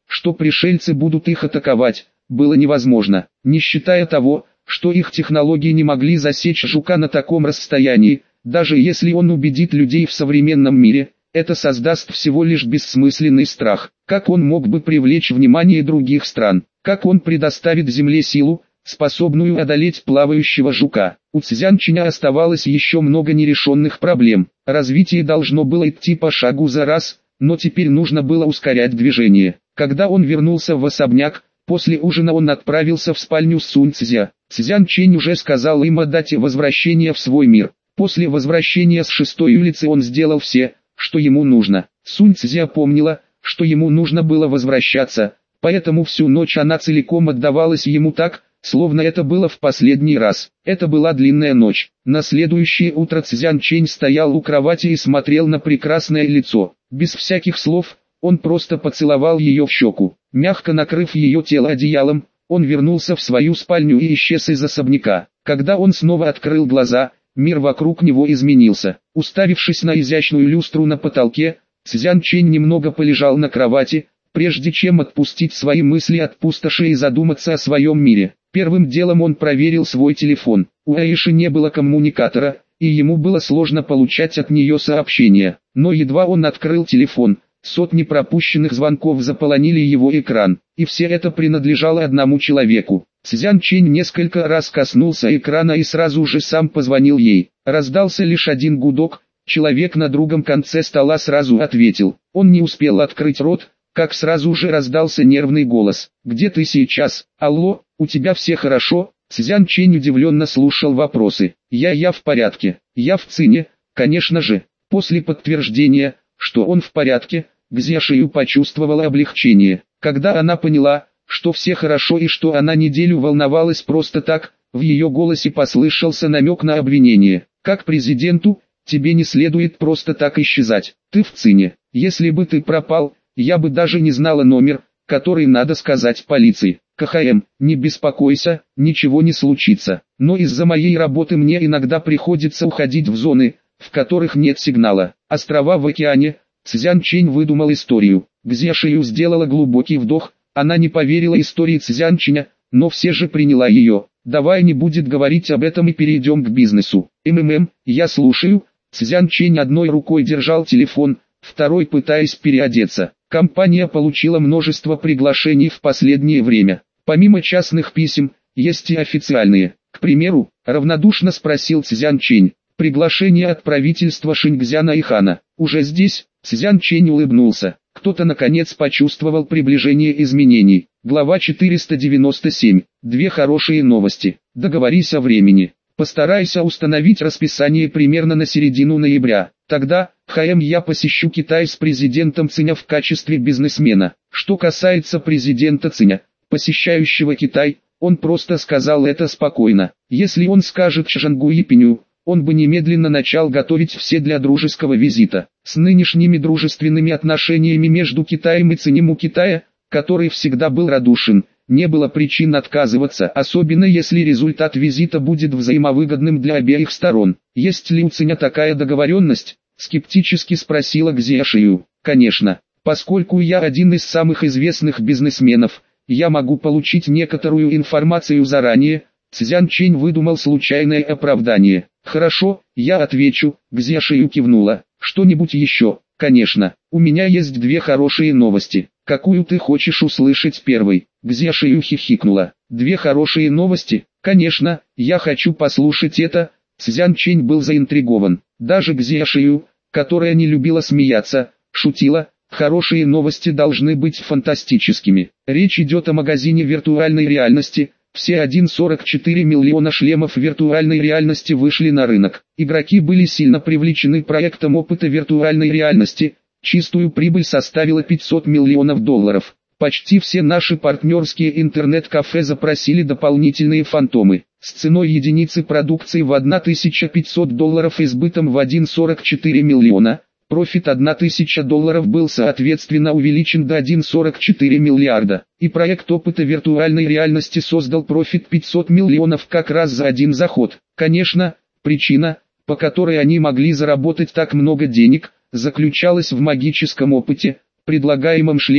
что пришельцы будут их атаковать, было невозможно, не считая того, что их технологии не могли засечь жука на таком расстоянии. Даже если он убедит людей в современном мире, это создаст всего лишь бессмысленный страх. Как он мог бы привлечь внимание других стран? Как он предоставит Земле силу, способную одолеть плавающего жука? У Цзянчиня оставалось еще много нерешенных проблем. Развитие должно было идти по шагу за раз, но теперь нужно было ускорять движение. Когда он вернулся в особняк, после ужина он отправился в спальню Сунь Цзя. Цзянчень уже сказал им о дате возвращения в свой мир. После возвращения с шестой улицы он сделал все, что ему нужно. Сунь Цзя помнила, что ему нужно было возвращаться, поэтому всю ночь она целиком отдавалась ему так, словно это было в последний раз. Это была длинная ночь. На следующее утро Цзянчень стоял у кровати и смотрел на прекрасное лицо. Без всяких слов, он просто поцеловал ее в щеку. Мягко накрыв ее тело одеялом, он вернулся в свою спальню и исчез из особняка. Когда он снова открыл глаза, мир вокруг него изменился. Уставившись на изящную люстру на потолке, Цзянчень немного полежал на кровати, прежде чем отпустить свои мысли от пустоши и задуматься о своем мире. Первым делом он проверил свой телефон. У Аиши не было коммуникатора, и ему было сложно получать от нее сообщения. Но едва он открыл телефон, сотни пропущенных звонков заполонили его экран, и все это принадлежало одному человеку. Цзянчень несколько раз коснулся экрана и сразу же сам позвонил ей. Раздался лишь один гудок, человек на другом конце стола сразу ответил. Он не успел открыть рот, как сразу же раздался нервный голос. «Где ты сейчас? Алло, у тебя все хорошо?» Цзянчень удивленно слушал вопросы. «Я, я в порядке, я в Цине, конечно же». После подтверждения, что он в порядке, Гзяшию почувствовала облегчение. Когда она поняла, что все хорошо и что она неделю волновалась просто так, в ее голосе послышался намек на обвинение. «Как президенту, тебе не следует просто так исчезать. Ты в Цине. Если бы ты пропал, я бы даже не знала номер, который надо сказать полиции. КХМ, не беспокойся, ничего не случится. Но из-за моей работы мне иногда приходится уходить в зоны, в которых нет сигнала. Острова в океане». Цзянчень выдумал историю. Гзяшию сделала глубокий вдох, она не поверила истории Цзянченя, но все же приняла ее. «Давай не будет говорить об этом и перейдем к бизнесу». «МММ, я слушаю». Цзянчень одной рукой держал телефон, второй пытаясь переодеться. Компания получила множество приглашений в последнее время. Помимо частных писем, есть и официальные. К примеру, равнодушно спросил Цзянчень. «Приглашение от правительства Шингзяна и Хана уже здесь?» Цзянчень улыбнулся. Кто-то наконец почувствовал приближение изменений. Глава четыреста девяносто семь. Две хорошие новости. Договорись о времени. Постарайся установить расписание примерно на середину ноября. Тогда, ХМ, я посещу Китай с президентом Циня в качестве бизнесмена. Что касается президента Циня, посещающего Китай, он просто сказал это спокойно. Если он скажет Чжангу Епиню, он бы немедленно начал готовить все для дружеского визита. С нынешними дружественными отношениями между Китаем и Цинем у Китая, который всегда был радушен, не было причин отказываться, особенно если результат визита будет взаимовыгодным для обеих сторон. «Есть ли у Циня такая договоренность?» — скептически спросила Гзяшию. «Конечно, поскольку я один из самых известных бизнесменов, я могу получить некоторую информацию заранее». Цзянчень выдумал случайное оправдание. «Хорошо, я отвечу», — Гзяшию кивнула. «Что-нибудь еще?» «Конечно, у меня есть две хорошие новости. Какую ты хочешь услышать первой?» Гзяшию хихикнула. «Две хорошие новости? Конечно, я хочу послушать это». Цзянчень был заинтригован. Даже Гзяшию, которая не любила смеяться, шутила. «Хорошие новости должны быть фантастическими. Речь идет о магазине виртуальной реальности». Все один целых сорок четыре миллиона шлемов виртуальной реальности вышли на рынок. Игроки были сильно привлечены проектом опыта виртуальной реальности. Чистую прибыль составила пятьсот миллионов долларов. Почти все наши партнерские интернет-кафе запросили дополнительные фантомы. С ценой единицы продукции в тысячу пятьсот долларов и сбытом в один целых сорок четыре миллиона. Профит тысяча долларов был соответственно увеличен до один целых сорок четыре миллиарда, и проект опыта виртуальной реальности создал профит пятьсот миллионов как раз за один заход. Конечно, причина, по которой они могли заработать так много денег, заключалась в магическом опыте, предлагаемом шлемом,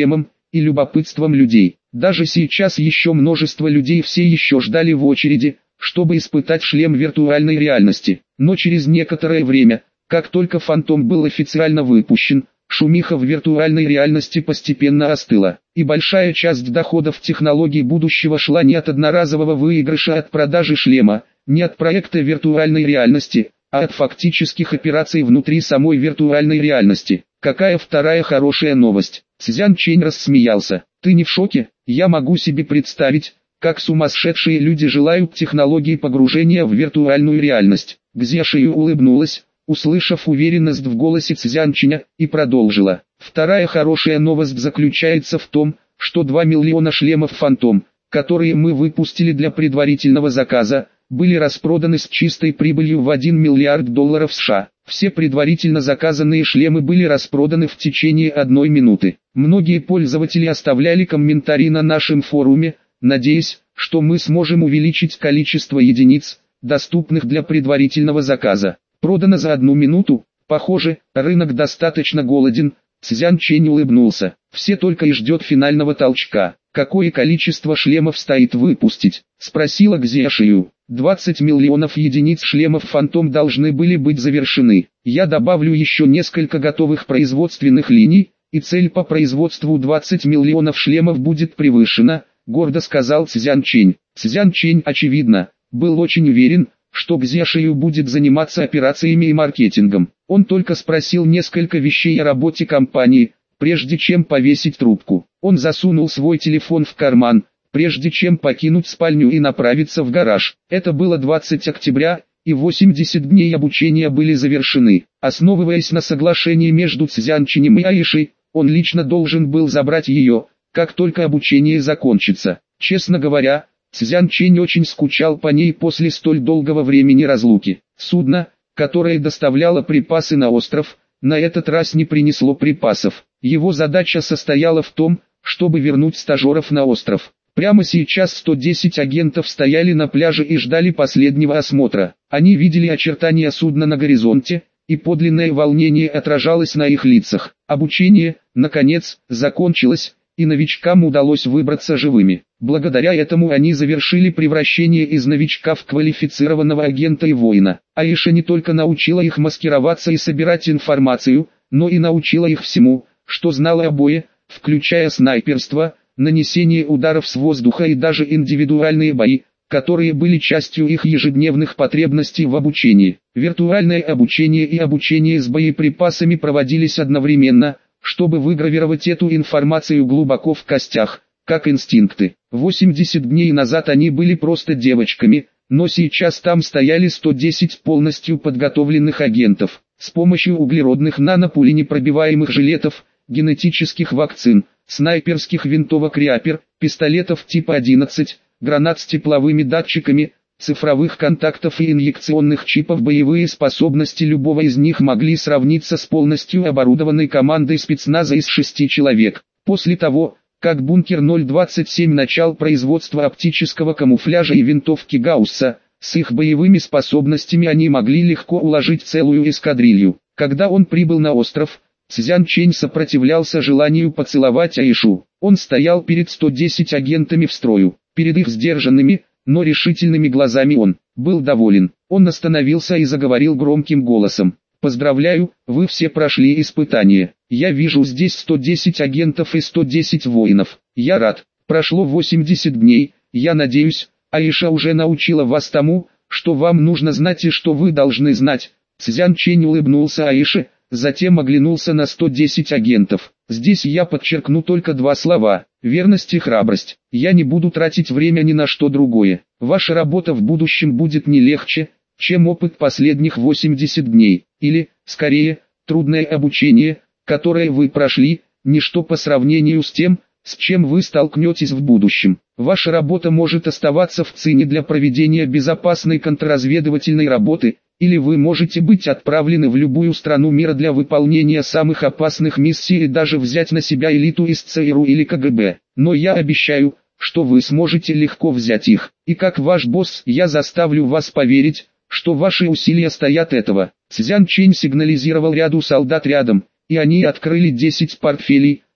и любопытством людей. Даже сейчас еще множество людей все еще ждали в очереди, чтобы испытать шлем виртуальной реальности. Но через некоторое время, как только Фантом был официально выпущен, шумиха в виртуальной реальности постепенно остыла, и большая часть доходов технологий будущего шла не от одноразового выигрыша от продажи шлема, не от проекта виртуальной реальности, а от фактических операций внутри самой виртуальной реальности. Какая вторая хорошая новость? Цзян Чэнь рассмеялся. Ты не в шоке? Я могу себе представить, как сумасшедшие люди желают технологии погружения в виртуальную реальность. Гзя Шию улыбнулась, услышав уверенность в голосе Цзян Чэня, и продолжила. Вторая хорошая новость заключается в том, что два миллиона шлемов Фантом, которые мы выпустили для предварительного заказа, были распроданы с чистой прибылью в один миллиард долларов США. Все предварительно заказанные шлемы были распроданы в течение одной минуты. Многие пользователи оставляли комментарии на нашем форуме, надеясь, что мы сможем увеличить количество единиц, доступных для предварительного заказа. Продано за одну минуту. Похоже, рынок достаточно голоден. Цзян Чэнь улыбнулся. Все только и ждет финального толчка. Какое количество шлемов стоит выпустить? Спросила Гзя Шию. двадцать миллионов единиц шлемов Фантом должны были быть завершены. Я добавлю еще несколько готовых производственных линий, и цель по производству двадцать миллионов шлемов будет превышена, гордо сказал Цзян Чэнь. Цзян Чэнь, очевидно, был очень уверен, что Гзя Шию будет заниматься операциями и маркетингом. Он только спросил несколько вещей о работе компании, прежде чем повесить трубку. Он засунул свой телефон в карман, прежде чем покинуть спальню и направиться в гараж. Это было двадцатого октября, и восемьдесят дней обучения были завершены. Основываясь на соглашении между Цзян Чэнем и Аишей, он лично должен был забрать ее, как только обучение закончится. Честно говоря, Цзян Чэнь очень скучал по ней после столь долгого времени разлуки. Судно, которое доставляло припасы на остров, на этот раз не принесло припасов. Его задача состояла в том, чтобы вернуть стажеров на остров. Прямо сейчас сто десять агентов стояли на пляже и ждали последнего осмотра. Они видели очертания судна на горизонте, и подлинное волнение отражалось на их лицах. Обучение, наконец, закончилось, и новичкам удалось выбраться живыми. Благодаря этому они завершили превращение из новичка в квалифицированного агента и воина. Аиша не только научила их маскироваться и собирать информацию, но и научила их всему, что знала о бое, включая снайперство, нанесение ударов с воздуха и даже индивидуальные бои, которые были частью их ежедневных потребностей в обучении. Виртуальное обучение и обучение с боеприпасами проводились одновременно, чтобы выгравировать эту информацию глубоко в костях, как инстинкты. восемьдесят дней назад они были просто девочками, но сейчас там стояли сто десять полностью подготовленных агентов. С помощью углеродных нанопуленепробиваемых жилетов, генетических вакцин, снайперских винтовок Реапер, пистолетов типа одиннадцать, гранат с тепловыми датчиками, цифровых контактов и инъекционных чипов боевые способности любого из них могли сравниться с полностью оборудованной командой спецназа из шести человек. После того, как Бункер ноль двадцать семь начал производство оптического камуфляжа и винтовки Гаусса, с их боевыми способностями они могли легко уложить целую эскадрилью. Когда он прибыл на остров, Цзян Чэнь сопротивлялся желанию поцеловать Аишу. Он стоял перед сто десять агентами в строю. Перед их сдержанными, но решительными глазами он был доволен. Он остановился и заговорил громким голосом. «Поздравляю, вы все прошли испытание. Я вижу здесь сто десять агентов и сто десять воинов. Я рад. Прошло восемьдесят дней, я надеюсь, Аиша уже научила вас тому, что вам нужно знать и что вы должны знать». Цзян Чэнь улыбнулся Аише, затем оглянулся на сто десять агентов. «Здесь я подчеркну только два слова – верность и храбрость. Я не буду тратить время ни на что другое. Ваша работа в будущем будет не легче, чем опыт последних восьмидесяти дней, или, скорее, трудное обучение, которое вы прошли, ничто по сравнению с тем, с чем вы столкнетесь в будущем. Ваша работа может оставаться в цене для проведения безопасной контрразведывательной работы, или вы можете быть отправлены в любую страну мира для выполнения самых опасных миссий и даже взять на себя элиту из ЦРУ или КГБ. Но я обещаю, что вы сможете легко взять их. И как ваш босс, я заставлю вас поверить, что ваши усилия стоят этого». Цзян Чэнь сигнализировал ряду солдат рядом, и они открыли десять портфелей,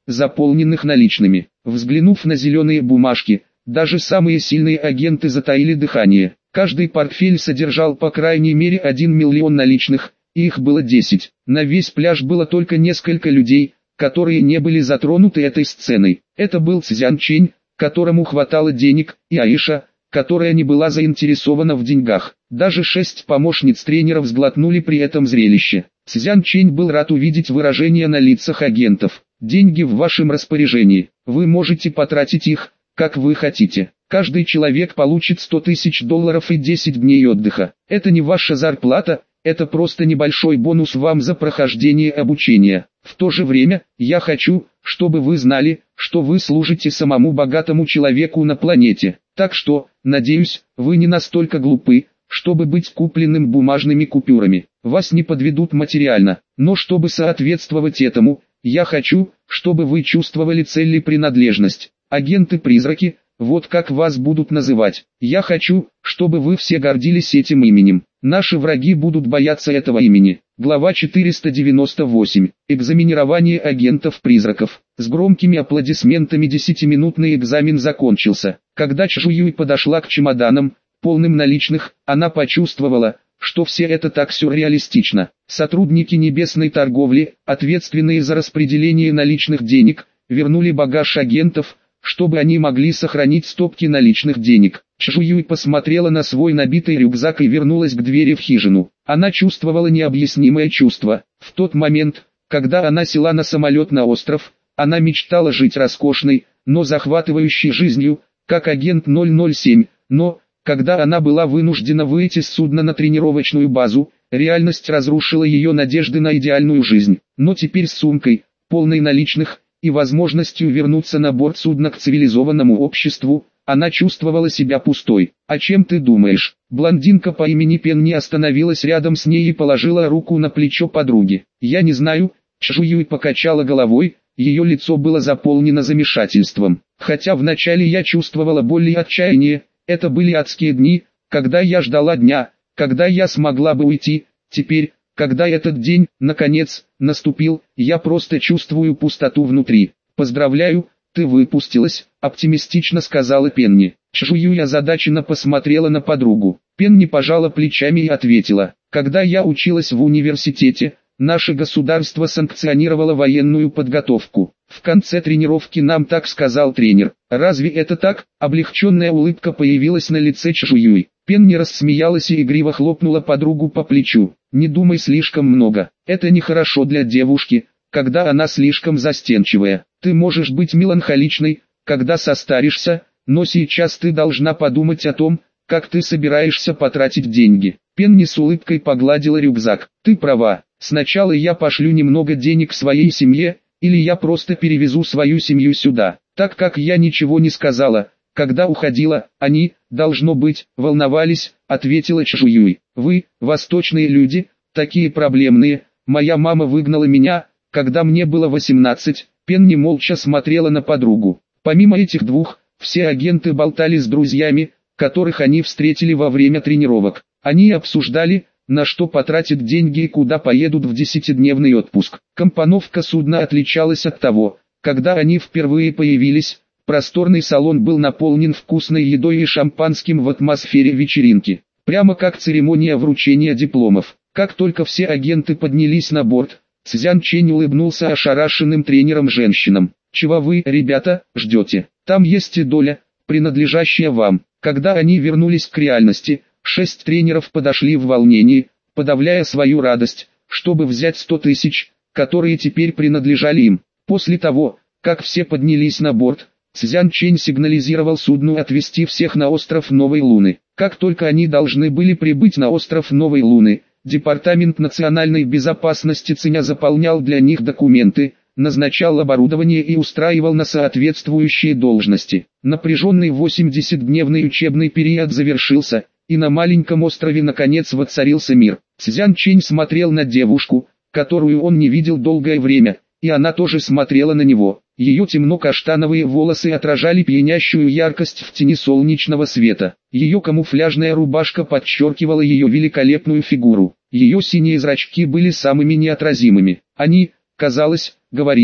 заполненных наличными. Взглянув на зеленые бумажки, даже самые сильные агенты затаили дыхание. Каждый портфель содержал по крайней мере один миллион наличных, и их было десять. На весь пляж было только несколько людей, которые не были затронуты этой сценой. Это был Цзян Чэнь, которому хватало денег, и Аиша, которая не была заинтересована в деньгах. Даже шесть помощниц тренеров сглотнули при этом зрелище. Цзян Чэнь был рад увидеть выражение на лицах агентов. Деньги в вашем распоряжении, вы можете потратить их, как вы хотите. Каждый человек получит сто тысяч долларов и десять дней отдыха. Это не ваша зарплата, это просто небольшой бонус вам за прохождение обучения. В то же время, я хочу, чтобы вы знали, что вы служите самому богатому человеку на планете. Так что, надеюсь, вы не настолько глупы, чтобы быть купленным бумажными купюрами. Вас не подведут материально, но чтобы соответствовать этому, я хочу, чтобы вы чувствовали цель и принадлежность. Агенты-призраки, вот как вас будут называть. Я хочу, чтобы вы все гордились этим именем. Наши враги будут бояться этого имени. Глава четыреста девяносто восемь. Экзаменирование агентов-призраков. С громкими аплодисментами десятиминутный экзамен закончился. Когда Чжуюй подошла к чемоданам, полным наличных, она почувствовала, что все это так сюрреалистично. Сотрудники небесной торговли, ответственные за распределение наличных денег, вернули багаж агентов, чтобы они могли сохранить стопки наличных денег. Чжуюй посмотрела на свой набитый рюкзак и вернулась к двери в хижину. Она чувствовала необъяснимое чувство. В тот момент, когда она села на самолет на остров, она мечтала жить роскошной, но захватывающей жизнью, как агент ноль ноль семь, но, когда она была вынуждена выйти с судна на тренировочную базу, реальность разрушила ее надежды на идеальную жизнь. Но теперь с сумкой, полной наличных, и возможностью вернуться на борт судна к цивилизованному обществу, она чувствовала себя пустой. «О чем ты думаешь?» Блондинка по имени Пенни остановилась рядом с ней и положила руку на плечо подруги. «Я не знаю», Чжуюй покачала головой, ее лицо было заполнено замешательством. «Хотя вначале я чувствовала боль и отчаяние, это были адские дни, когда я ждала дня, когда я смогла бы уйти, теперь, когда этот день, наконец, наступил, я просто чувствую пустоту внутри. Поздравляю, ты выпустилась», — оптимистично сказала Пенни. Чжуюй озадаченно посмотрела на подругу. Пенни пожала плечами и ответила: «Когда я училась в университете, наше государство санкционировало военную подготовку. В конце тренировки нам так сказал тренер. Разве это так?» Облегченная улыбка появилась на лице Чжуюй. Пенни рассмеялась и игриво хлопнула подругу по плечу. «Не думай слишком много. Это нехорошо для девушки, когда она слишком застенчивая. Ты можешь быть меланхоличной, когда состаришься, но сейчас ты должна подумать о том, как ты собираешься потратить деньги». Пенни с улыбкой погладила рюкзак. «Ты права. Сначала я пошлю немного денег своей семье, или я просто перевезу свою семью сюда. Так как я ничего не сказала, когда уходила, они, должно быть, волновались», — ответила Чжуюй. «Вы, восточные люди, такие проблемные. Моя мама выгнала меня, когда мне было восемнадцать». Пенни молча смотрела на подругу. Помимо этих двух, все агенты болтали с друзьями, которых они встретили во время тренировок. Они обсуждали, на что потратят деньги и куда поедут в десятидневный отпуск. Компоновка судна отличалась от того, когда они впервые появились. Просторный салон был наполнен вкусной едой и шампанским в атмосфере вечеринки. Прямо как церемония вручения дипломов. Как только все агенты поднялись на борт, Цзян Чэнь улыбнулся ошарашенным тренерам-женщинам. «Чего вы, ребята, ждете? Там есть и доля, принадлежащая вам». Когда они вернулись к реальности, шесть тренеров подошли в волнении, подавляя свою радость, чтобы взять сто тысяч, которые теперь принадлежали им. После того, как все поднялись на борт, Цзян Чэнь сигнализировал судну отвезти всех на остров Новой Луны. Как только они должны были прибыть на остров Новой Луны, Департамент национальной безопасности Цзяня заполнял для них документы, назначал оборудование и устраивал на соответствующие должности. Напряженный восьмидесятидневный учебный период завершился, и на маленьком острове наконец воцарился мир. Цзян Чэнь смотрел на девушку, которую он не видел долгое время, и она тоже смотрела на него. Ее темно-каштановые волосы отражали пьянящую яркость в тени солнечного света. Ее камуфляжная рубашка подчеркивала ее великолепную фигуру. Ее синие зрачки были самыми неотразимыми. Они, казалось, говорили: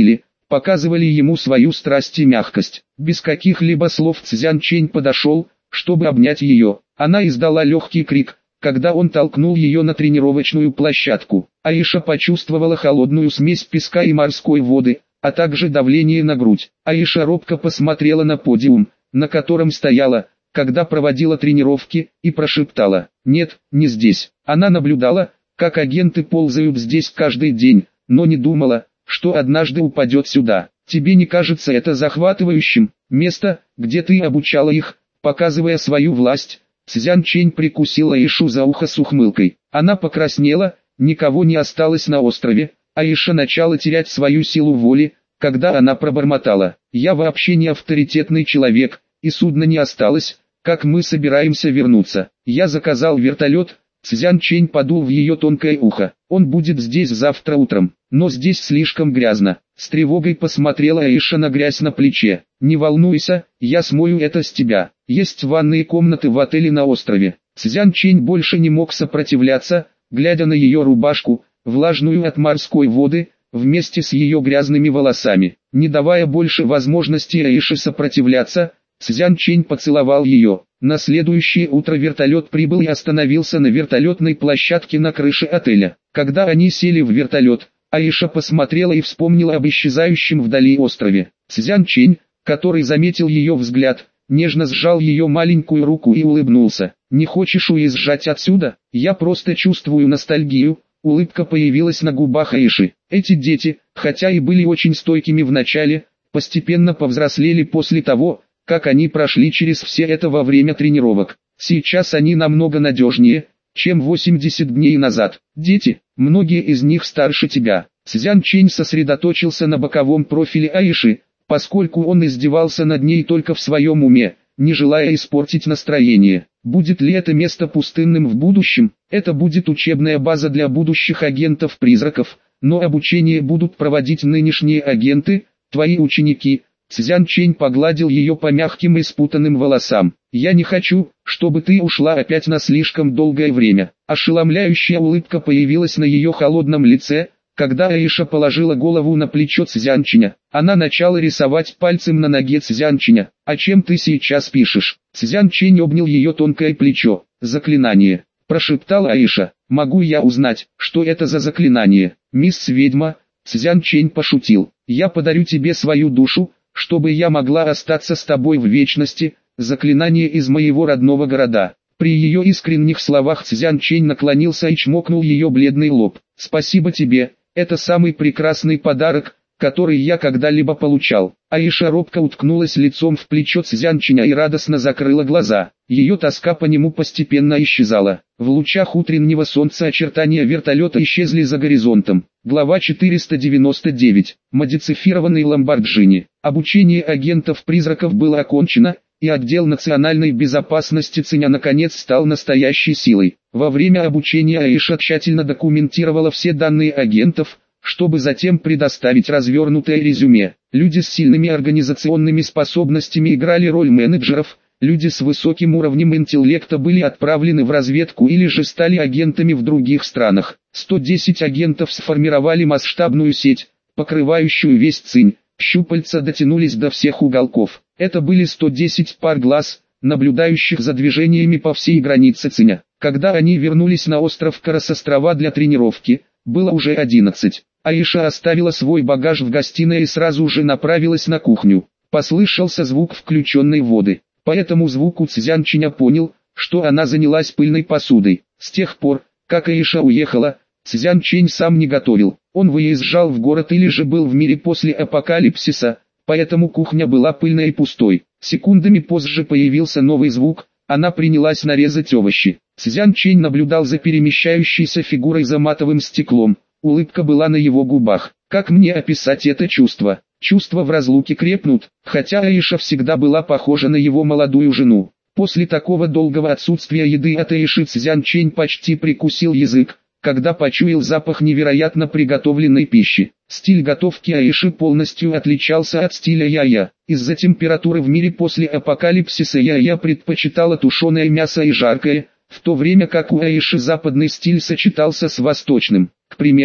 показывали ему свою страсть и мягкость. Без каких-либо слов Цзян Чэнь подошел, чтобы обнять ее. Она издала легкий крик, когда он толкнул ее на тренировочную площадку. Аиша почувствовала холодную смесь песка и морской воды, а также давление на грудь. Аиша робко посмотрела на подиум, на котором стояла, когда проводила тренировки, и прошептала: «Нет, не здесь». Она наблюдала, как агенты ползают здесь каждый день, но не думала, что однажды упадет сюда. «Тебе не кажется это захватывающим? Место, где ты обучала их?» Показывая свою власть, Цзян Чэнь прикусила Аишу за ухо с ухмылкой. Она покраснела, никого не осталось на острове. Аиша начала терять свою силу воли, когда она пробормотала: «Я вообще не авторитетный человек, и судна не осталось, как мы собираемся вернуться. Я заказал вертолет». Цзян Чэнь подул в ее тонкое ухо. «Он будет здесь завтра утром, но здесь слишком грязно». С тревогой посмотрела Аиша на грязь на плече. «Не волнуйся, я смою это с тебя. Есть ванные комнаты в отеле на острове». Цзян Чэнь больше не мог сопротивляться, глядя на ее рубашку, влажную от морской воды, вместе с ее грязными волосами. Не давая больше возможности Аише сопротивляться, Цзян Чэнь поцеловал ее. На следующее утро вертолет прибыл и остановился на вертолетной площадке на крыше отеля. Когда они сели в вертолет, Аиша посмотрела и вспомнила об исчезающем вдали острове. Цзян Чэнь, который заметил ее взгляд, нежно сжал ее маленькую руку и улыбнулся. «Не хочешь уезжать отсюда? Я просто чувствую ностальгию». Улыбка появилась на губах Аиши. Эти дети, хотя и были очень стойкими в начале, постепенно повзрослели после того, как они прошли через все это во время тренировок. Сейчас они намного надежнее, чем восемьдесят дней назад. Дети, многие из них старше тебя. Цзян Чэнь сосредоточился на боковом профиле Аиши, поскольку он издевался над ней только в своем уме, не желая испортить настроение. Будет ли это место пустынным в будущем? Это будет учебная база для будущих агентов-призраков, но обучение будут проводить нынешние агенты, твои ученики. Цзян Чэнь погладил ее по мягким и спутанным волосам. «Я не хочу, чтобы ты ушла опять на слишком долгое время». Ошеломляющая улыбка появилась на ее холодном лице, когда Аиша положила голову на плечо Цзян Чэня. Она начала рисовать пальцем на ноге Цзян Чэня. «А чем ты сейчас пишешь?» Цзян Чэнь обнял ее тонкое плечо. «Заклинание», – прошептала Аиша. «Могу я узнать, что это за заклинание?» «Мисс Ведьма», – Цзян Чэнь пошутил. «Я подарю тебе свою душу, чтобы я могла остаться с тобой в вечности, заклинание из моего родного города». При ее искренних словах Цзян Чэнь наклонился и чмокнул ее бледный лоб. «Спасибо тебе, это самый прекрасный подарок, который я когда-либо получал». Аиша робко уткнулась лицом в плечо Цзян Чэня и радостно закрыла глаза. Ее тоска по нему постепенно исчезала. В лучах утреннего солнца очертания вертолета исчезли за горизонтом. Глава четыреста девяносто девять. Модифицированный Ламборджини. Обучение агентов-призраков было окончено, и отдел национальной безопасности Цзяня наконец стал настоящей силой. Во время обучения Аиша тщательно документировала все данные агентов, чтобы затем предоставить развернутое резюме. Люди с сильными организационными способностями играли роль менеджеров, люди с высоким уровнем интеллекта были отправлены в разведку или же стали агентами в других странах. сто десять агентов сформировали масштабную сеть, покрывающую весь Цинь. Щупальца дотянулись до всех уголков. Это были сто десять пар глаз, наблюдающих за движениями по всей границе Циня. Когда они вернулись на остров Карас-острова для тренировки, было уже одиннадцать. Аиша оставила свой багаж в гостиной и сразу же направилась на кухню. Послышался звук включенной воды. По этому звуку Цзян Чэня понял, что она занялась пыльной посудой. С тех пор, как Аиша уехала, Цзян Чэнь сам не готовил. Он выезжал в город или же был в мире после апокалипсиса, поэтому кухня была пыльной и пустой. Секундами позже появился новый звук, она принялась нарезать овощи. Цзян Чэнь наблюдал за перемещающейся фигурой за матовым стеклом. Улыбка была на его губах. Как мне описать это чувство? Чувства в разлуке крепнут, хотя Аиша всегда была похожа на его молодую жену. После такого долгого отсутствия еды от Аиши Цзян Чэнь почти прикусил язык, когда почуял запах невероятно приготовленной пищи. Стиль готовки Аиши полностью отличался от стиля Яя. Из-за температуры в мире после апокалипсиса Яя предпочитала тушеное мясо и жаркое, в то время как у Аиши западный стиль сочетался с восточным. К примеру,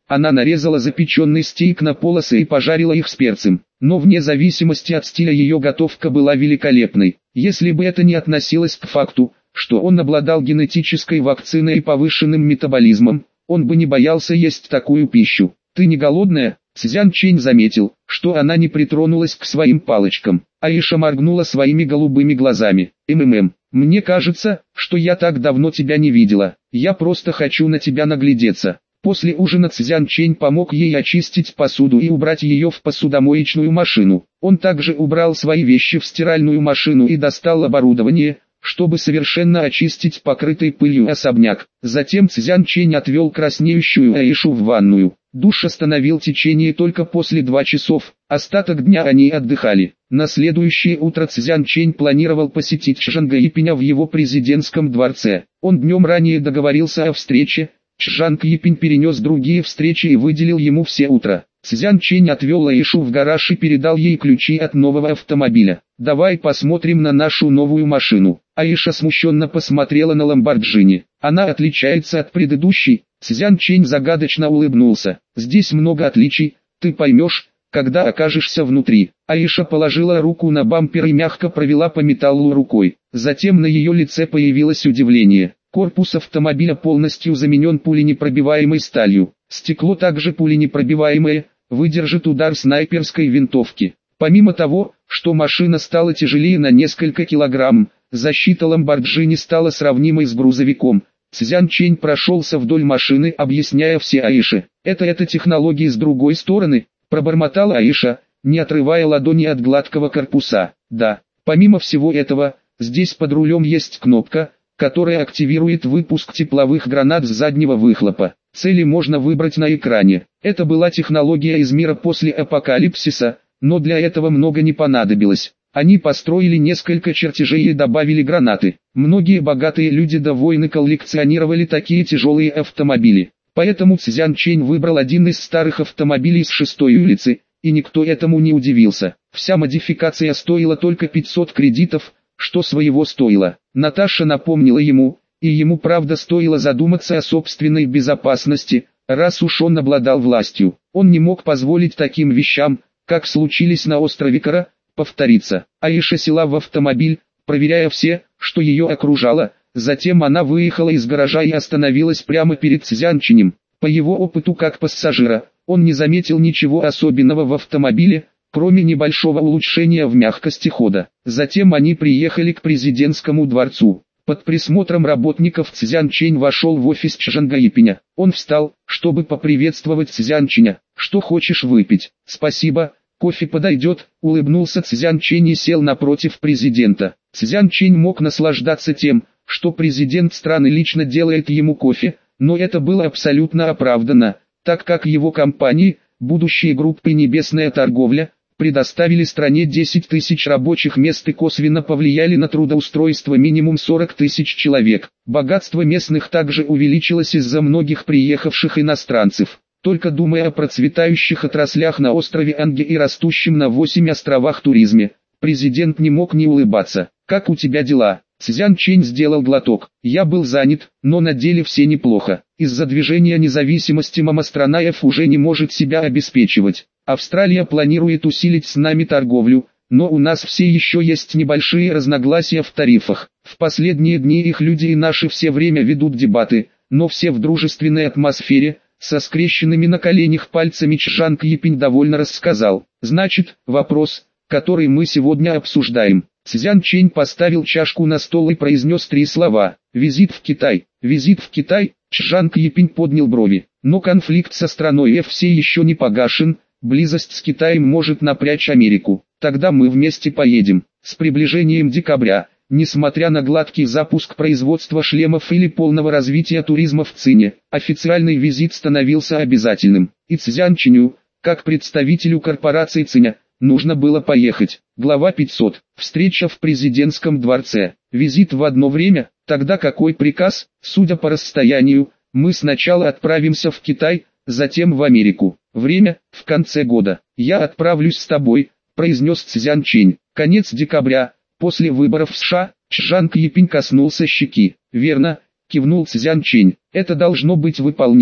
Она нарезала запеченный стейк на полосы и пожарила их с перцем. Но вне зависимости от стиля ее готовка была великолепной. Если бы это не относилось к факту, что он обладал генетической вакциной и повышенным метаболизмом, он бы не боялся есть такую пищу. «Ты не голодная?» Цзян Чэнь заметил, что она не притронулась к своим палочкам. Аиша моргнула своими голубыми глазами. «МММ, мне кажется, что я так давно тебя не видела. Я просто хочу на тебя наглядеться». После ужина Цзян Чэнь помог ей очистить посуду и убрать ее в посудомоечную машину. Он также убрал свои вещи в стиральную машину и достал оборудование, чтобы совершенно очистить покрытый пылью особняк. Затем Цзян Чэнь отвел краснеющую Аишу в ванную. Душ остановил течение только после двух часов, остаток дня они отдыхали. На следующее утро Цзян Чэнь планировал посетить Чжанга Епиня в его президентском дворце. Он днем ранее договорился о встрече, Чжанг Епинь перенес другие встречи и выделил ему все утро. Цзян Чэнь отвел Аишу в гараж и передал ей ключи от нового автомобиля. «Давай посмотрим на нашу новую машину». Аиша смущенно посмотрела на Ламборджини. «Она отличается от предыдущей». Цзян Чэнь загадочно улыбнулся. «Здесь много отличий, ты поймешь, когда окажешься внутри». Аиша положила руку на бампер и мягко провела по металлу рукой. Затем на ее лице появилось удивление. Корпус автомобиля полностью заменен пуленепробиваемой сталью. Стекло также пуленепробиваемое, выдержит удар снайперской винтовки. Помимо того, что машина стала тяжелее на несколько килограмм, защита Ламборджини стала сравнимой с грузовиком. Цзян Чэнь прошелся вдоль машины, объясняя все Аише. «Это это технологии с другой стороны», — пробормотала Аиша, не отрывая ладони от гладкого корпуса. «Да, помимо всего этого, здесь под рулем есть кнопка, которая активирует выпуск тепловых гранат с заднего выхлопа. Цели можно выбрать на экране. Это была технология из мира после апокалипсиса, но для этого много не понадобилось. Они построили несколько чертежей и добавили гранаты. Многие богатые люди до войны коллекционировали такие тяжелые автомобили. Поэтому Цзян Чэнь выбрал один из старых автомобилей с шестой улицы, и никто этому не удивился. Вся модификация стоила только пятьсот кредитов, что своего стоило. Наташа напомнила ему, и ему правда стоило задуматься о собственной безопасности, раз уж он обладал властью. Он не мог позволить таким вещам, как случились на острове Кара, повториться. Аиша села в автомобиль, проверяя все, что ее окружало, затем она выехала из гаража и остановилась прямо перед Цзян Чэнем. По его опыту как пассажира, он не заметил ничего особенного в автомобиле, кроме небольшого улучшения в мягкости хода. Затем они приехали к президентскому дворцу. Под присмотром работников Цзян Чэнь вошел в офис Чжанга Епиня. Он встал, чтобы поприветствовать Цзян Чэня. «Что хочешь выпить?» «Спасибо, кофе подойдет», — улыбнулся Цзян Чэнь и сел напротив президента. Цзян Чэнь мог наслаждаться тем, что президент страны лично делает ему кофе, но это было абсолютно оправдано, так как его компании, будущие группы «Небесная торговля», предоставили стране десять тысяч рабочих мест и косвенно повлияли на трудоустройство минимум сорок тысяч человек. Богатство местных также увеличилось из-за многих приехавших иностранцев. Только думая о процветающих отраслях на острове Анге и растущем на восемь островах туризме, президент не мог не улыбаться. «Как у тебя дела?» Цзян Чэнь сделал глоток. «Я был занят, но на деле все неплохо. Из-за движения независимости Мамастранаев уже не может себя обеспечивать. Австралия планирует усилить с нами торговлю, но у нас все еще есть небольшие разногласия в тарифах. В последние дни их люди и наши все время ведут дебаты, но все в дружественной атмосфере». Со скрещенными на коленях пальцами Чжанг Епинь довольно рассказал. «Значит, вопрос, который мы сегодня обсуждаем». Цзян Чэнь поставил чашку на стол и произнес три слова. «Визит в Китай». «Визит в Китай?» Чжанг Епинь поднял брови. «Но конфликт со страной F все еще не погашен, близость с Китаем может напрячь Америку. Тогда мы вместе поедем». С приближением декабря, несмотря на гладкий запуск производства шлемов или полного развития туризма в Цине, официальный визит становился обязательным. И Цзян Чэню, как представителю корпорации Циня, нужно было поехать. Глава пятьсот. Встреча в президентском дворце. Визит в одно время. Тогда какой приказ? Судя по расстоянию, мы сначала отправимся в Китай, затем в Америку. Время – в конце года. Я отправлюсь с тобой, произнес Цзян Чэнь. Конец декабря. После выборов в США, Чжанг Епинь коснулся щеки. «Верно», — кивнул Цзян Чэнь. «Это должно быть выполнимо.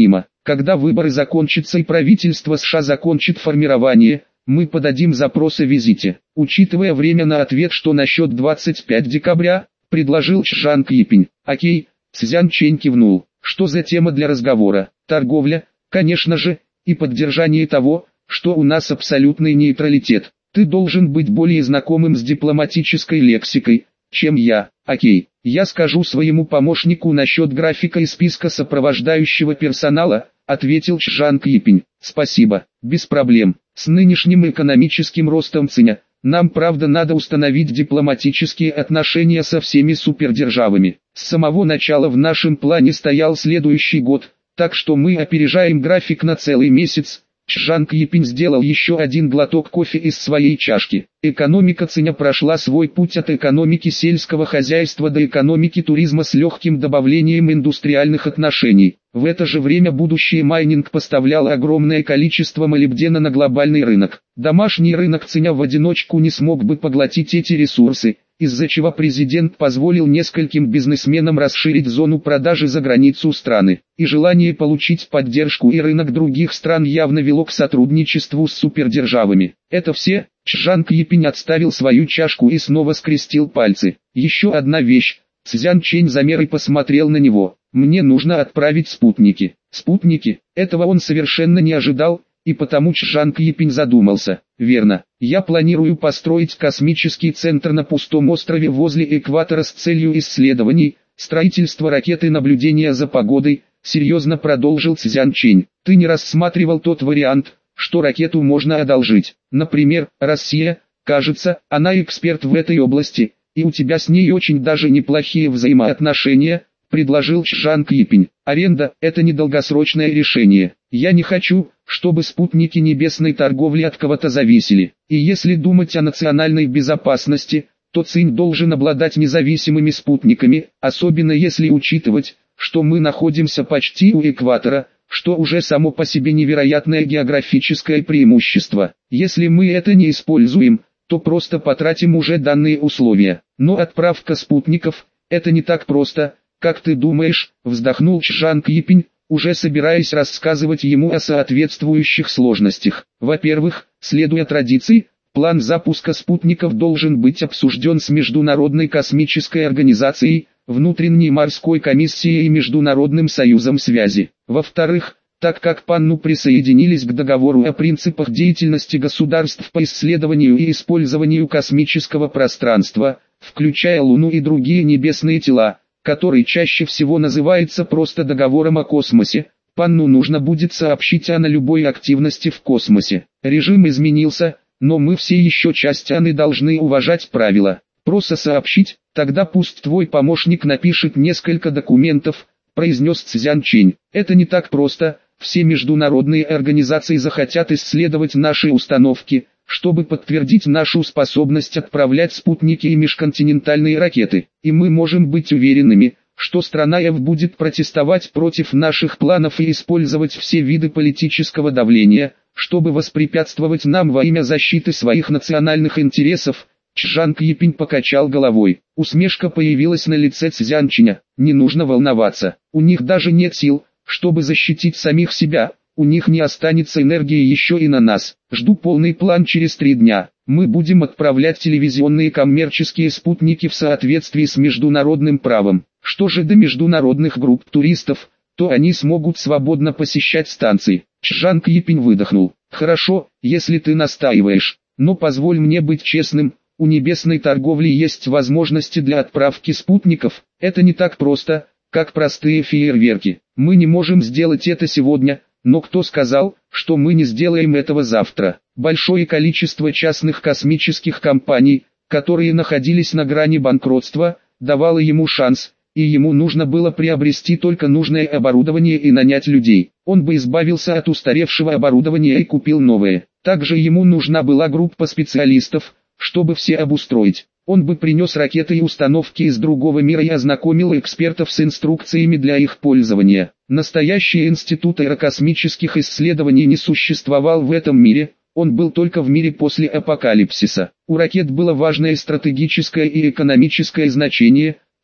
Когда выборы закончатся и правительство США закончит формирование, мы подадим запрос о визите. Учитывая время на ответ, что насчет двадцать пятого декабря, предложил Чжан Кипень. Окей, Цзян Чэнь кивнул. Что за тема для разговора? Торговля, конечно же, и поддержание того, что у нас абсолютный нейтралитет. Ты должен быть более знакомым с дипломатической лексикой, чем я. Окей, я скажу своему помощнику насчет графика и списка сопровождающего персонала, ответил Чжан Кипень. Спасибо, без проблем. С нынешним экономическим ростом ценя, нам правда надо установить дипломатические отношения со всеми супердержавами. С самого начала в нашем плане стоял следующий год, так что мы опережаем график на целый месяц. Чжан Кипень сделал еще один глоток кофе из своей чашки. Экономика ценя прошла свой путь от экономики сельского хозяйства до экономики туризма с легким добавлением индустриальных отношений. В это же время будущее майнинг поставлял огромное количество молибдена на глобальный рынок. Домашний рынок ценя в одиночку не смог бы поглотить эти ресурсы, из-за чего президент позволил нескольким бизнесменам расширить зону продажи за границу страны. И желание получить поддержку и рынок других стран явно вело к сотрудничеству с супердержавами. Это все. Чжан Кипень отставил свою чашку и снова скрестил пальцы. Еще одна вещь. Цзян Чэнь замер и посмотрел на него. Мне нужно отправить спутники. Спутники? Этого он совершенно не ожидал, и потому Чжан Кипень задумался. Верно, я планирую построить космический центр на пустом острове возле экватора с целью исследований, строительства ракеты наблюдения за погодой, серьезно продолжил Цзян Чэнь. Ты не рассматривал тот вариант, что ракету можно одолжить. Например, Россия, кажется, она эксперт в этой области, и у тебя с ней очень даже неплохие взаимоотношения, предложил Чжан Кипень. Аренда – это недолгосрочное решение. Я не хочу, чтобы спутники небесной торговли от кого-то зависели. И если думать о национальной безопасности, то Цинь должен обладать независимыми спутниками, особенно если учитывать, что мы находимся почти у экватора, что уже само по себе невероятное географическое преимущество. Если мы это не используем, то просто потратим уже данные условия. Но отправка спутников – это не так просто, как ты думаешь, вздохнул Чжан Кипень, уже собираясь рассказывать ему о соответствующих сложностях. Во-первых, следуя традиции, план запуска спутников должен быть обсужден с Международной космической организацией, внутренней морской комиссией и Международным союзом связи. Во-вторых, так как Панну присоединились к договору о принципах деятельности государств по исследованию и использованию космического пространства, включая Луну и другие небесные тела, который чаще всего называется просто договором о космосе, Панну нужно будет сообщить о любой активности в космосе. Режим изменился, но мы все еще часть Аны должны уважать правила. Просто сообщить, тогда пусть твой помощник напишет несколько документов, произнес Цзян Чэнь. Это не так просто, все международные организации захотят исследовать наши установки, чтобы подтвердить нашу способность отправлять спутники и межконтинентальные ракеты. И мы можем быть уверенными, что страна F будет протестовать против наших планов и использовать все виды политического давления, чтобы воспрепятствовать нам во имя защиты своих национальных интересов. Чжан Кипень покачал головой. Усмешка появилась на лице Цзян Чэня. Не нужно волноваться, у них даже нет сил, чтобы защитить самих себя. У них не останется энергии еще и на нас. Жду полный план через три дня. Мы будем отправлять телевизионные коммерческие спутники в соответствии с международным правом. Что же до международных групп туристов, то они смогут свободно посещать станции. Чжан Кипень выдохнул. Хорошо, если ты настаиваешь. Но позволь мне быть честным, у небесной торговли есть возможности для отправки спутников. Это не так просто, как простые фейерверки. Мы не можем сделать это сегодня. Но кто сказал, что мы не сделаем этого завтра? Большое количество частных космических компаний, которые находились на грани банкротства, давало ему шанс, и ему нужно было приобрести только нужное оборудование и нанять людей. Он бы избавился от устаревшего оборудования и купил новое. Также ему нужна была группа специалистов, чтобы все обустроить. Он бы принес ракеты и установки из другого мира и ознакомил экспертов с инструкциями для их пользования. Настоящий институт аэрокосмических исследований не существовал в этом мире, он был только в мире после апокалипсиса. У ракет было важное стратегическое и экономическое значение,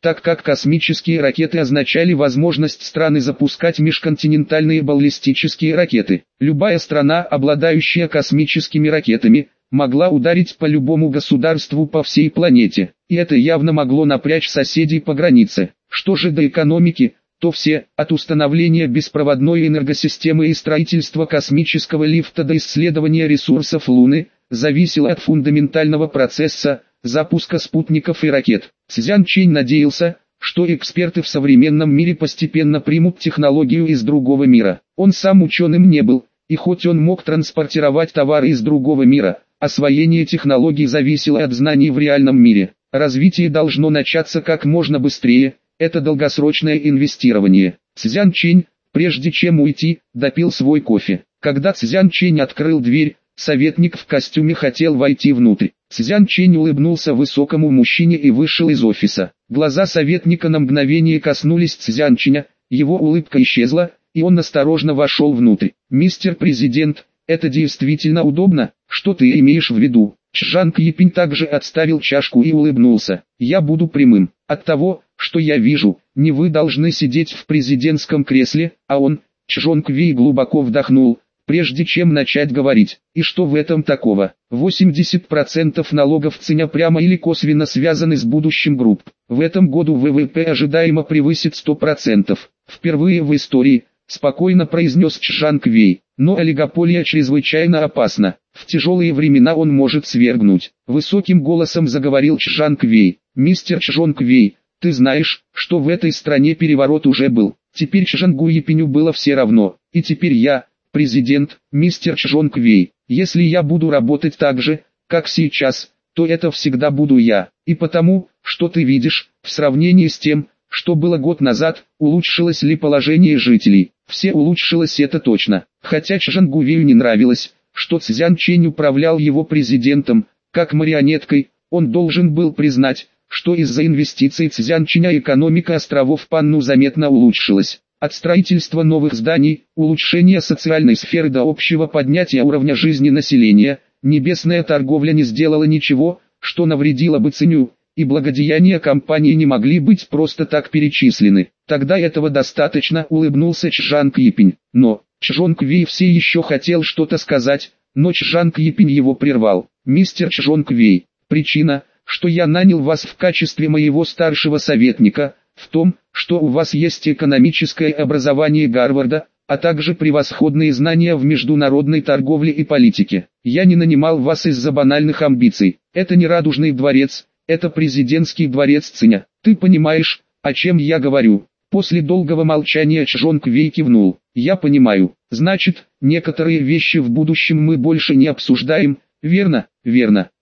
так как космические ракеты означали возможность страны запускать межконтинентальные баллистические ракеты. Любая страна, обладающая космическими ракетами, могла ударить по любому государству по всей планете, и это явно могло напрячь соседей по границе. Что же до экономики, то все, от установления беспроводной энергосистемы и строительства космического лифта до исследования ресурсов Луны, зависело от фундаментального процесса запуска спутников и ракет. Цзян Чэнь надеялся, что эксперты в современном мире постепенно примут технологию из другого мира. Он сам ученым не был, и хоть он мог транспортировать товары из другого мира, освоение технологий зависело от знаний в реальном мире. Развитие должно начаться как можно быстрее, это долгосрочное инвестирование. Цзян Чэнь, прежде чем уйти, допил свой кофе. Когда Цзян Чэнь открыл дверь, советник в костюме хотел войти внутрь. Цзян Чэнь улыбнулся высокому мужчине и вышел из офиса. Глаза советника на мгновение коснулись Цзян Чэня, его улыбка исчезла, и он осторожно вошел внутрь. «Мистер Президент, это действительно удобно, что ты имеешь в виду?» Чжанг Япинь также отставил чашку и улыбнулся. «Я буду прямым. От того, что я вижу, не вы должны сидеть в президентском кресле, а он». Чжонг Вэй глубоко вдохнул, прежде чем начать говорить. «И что в этом такого? восемьдесят процентов налогов Циня прямо или косвенно связаны с будущим групп. В этом году вэ вэ пэ ожидаемо превысит сто процентов. Впервые в истории», спокойно произнес Чжанг Вэй. «Но олигополия чрезвычайно опасна. В тяжелые времена он может свергнуть». Высоким голосом заговорил Чжанг Вэй. «Мистер Чжонг Вэй, ты знаешь, что в этой стране переворот уже был. Теперь Чжангу Япиню было все равно. И теперь я, президент, мистер Чжонг Вэй. Если я буду работать так же, как сейчас, то это всегда буду я. И потому, что ты видишь, в сравнении с тем, что было год назад, улучшилось ли положение жителей? Все улучшилось, это точно». Хотя Чжангу Вэю не нравилось, что Цзян Чэнь управлял его президентом, как марионеткой, он должен был признать, что из-за инвестиций Цзян Чэня экономика островов Панну заметно улучшилась. От строительства новых зданий, улучшения социальной сферы до общего поднятия уровня жизни населения, небесная торговля не сделала ничего, что навредило бы Циню, и благодеяния компании не могли быть просто так перечислены. Тогда этого достаточно, улыбнулся Чжанг Япинь. Но, Чжонг Вэй все еще хотел что-то сказать, но Чжанг Япинь его прервал. «Мистер Чжонг Вэй, причина, что я нанял вас в качестве моего старшего советника, в том, что у вас есть экономическое образование Гарварда, а также превосходные знания в международной торговле и политике. Я не нанимал вас из-за банальных амбиций. Это не Радужный дворец, это президентский дворец Циня. Ты понимаешь, о чем я говорю?» После долгого молчания Чжонг Вэй кивнул. «Я понимаю. Значит, некоторые вещи в будущем мы больше не обсуждаем, верно?» «Верно.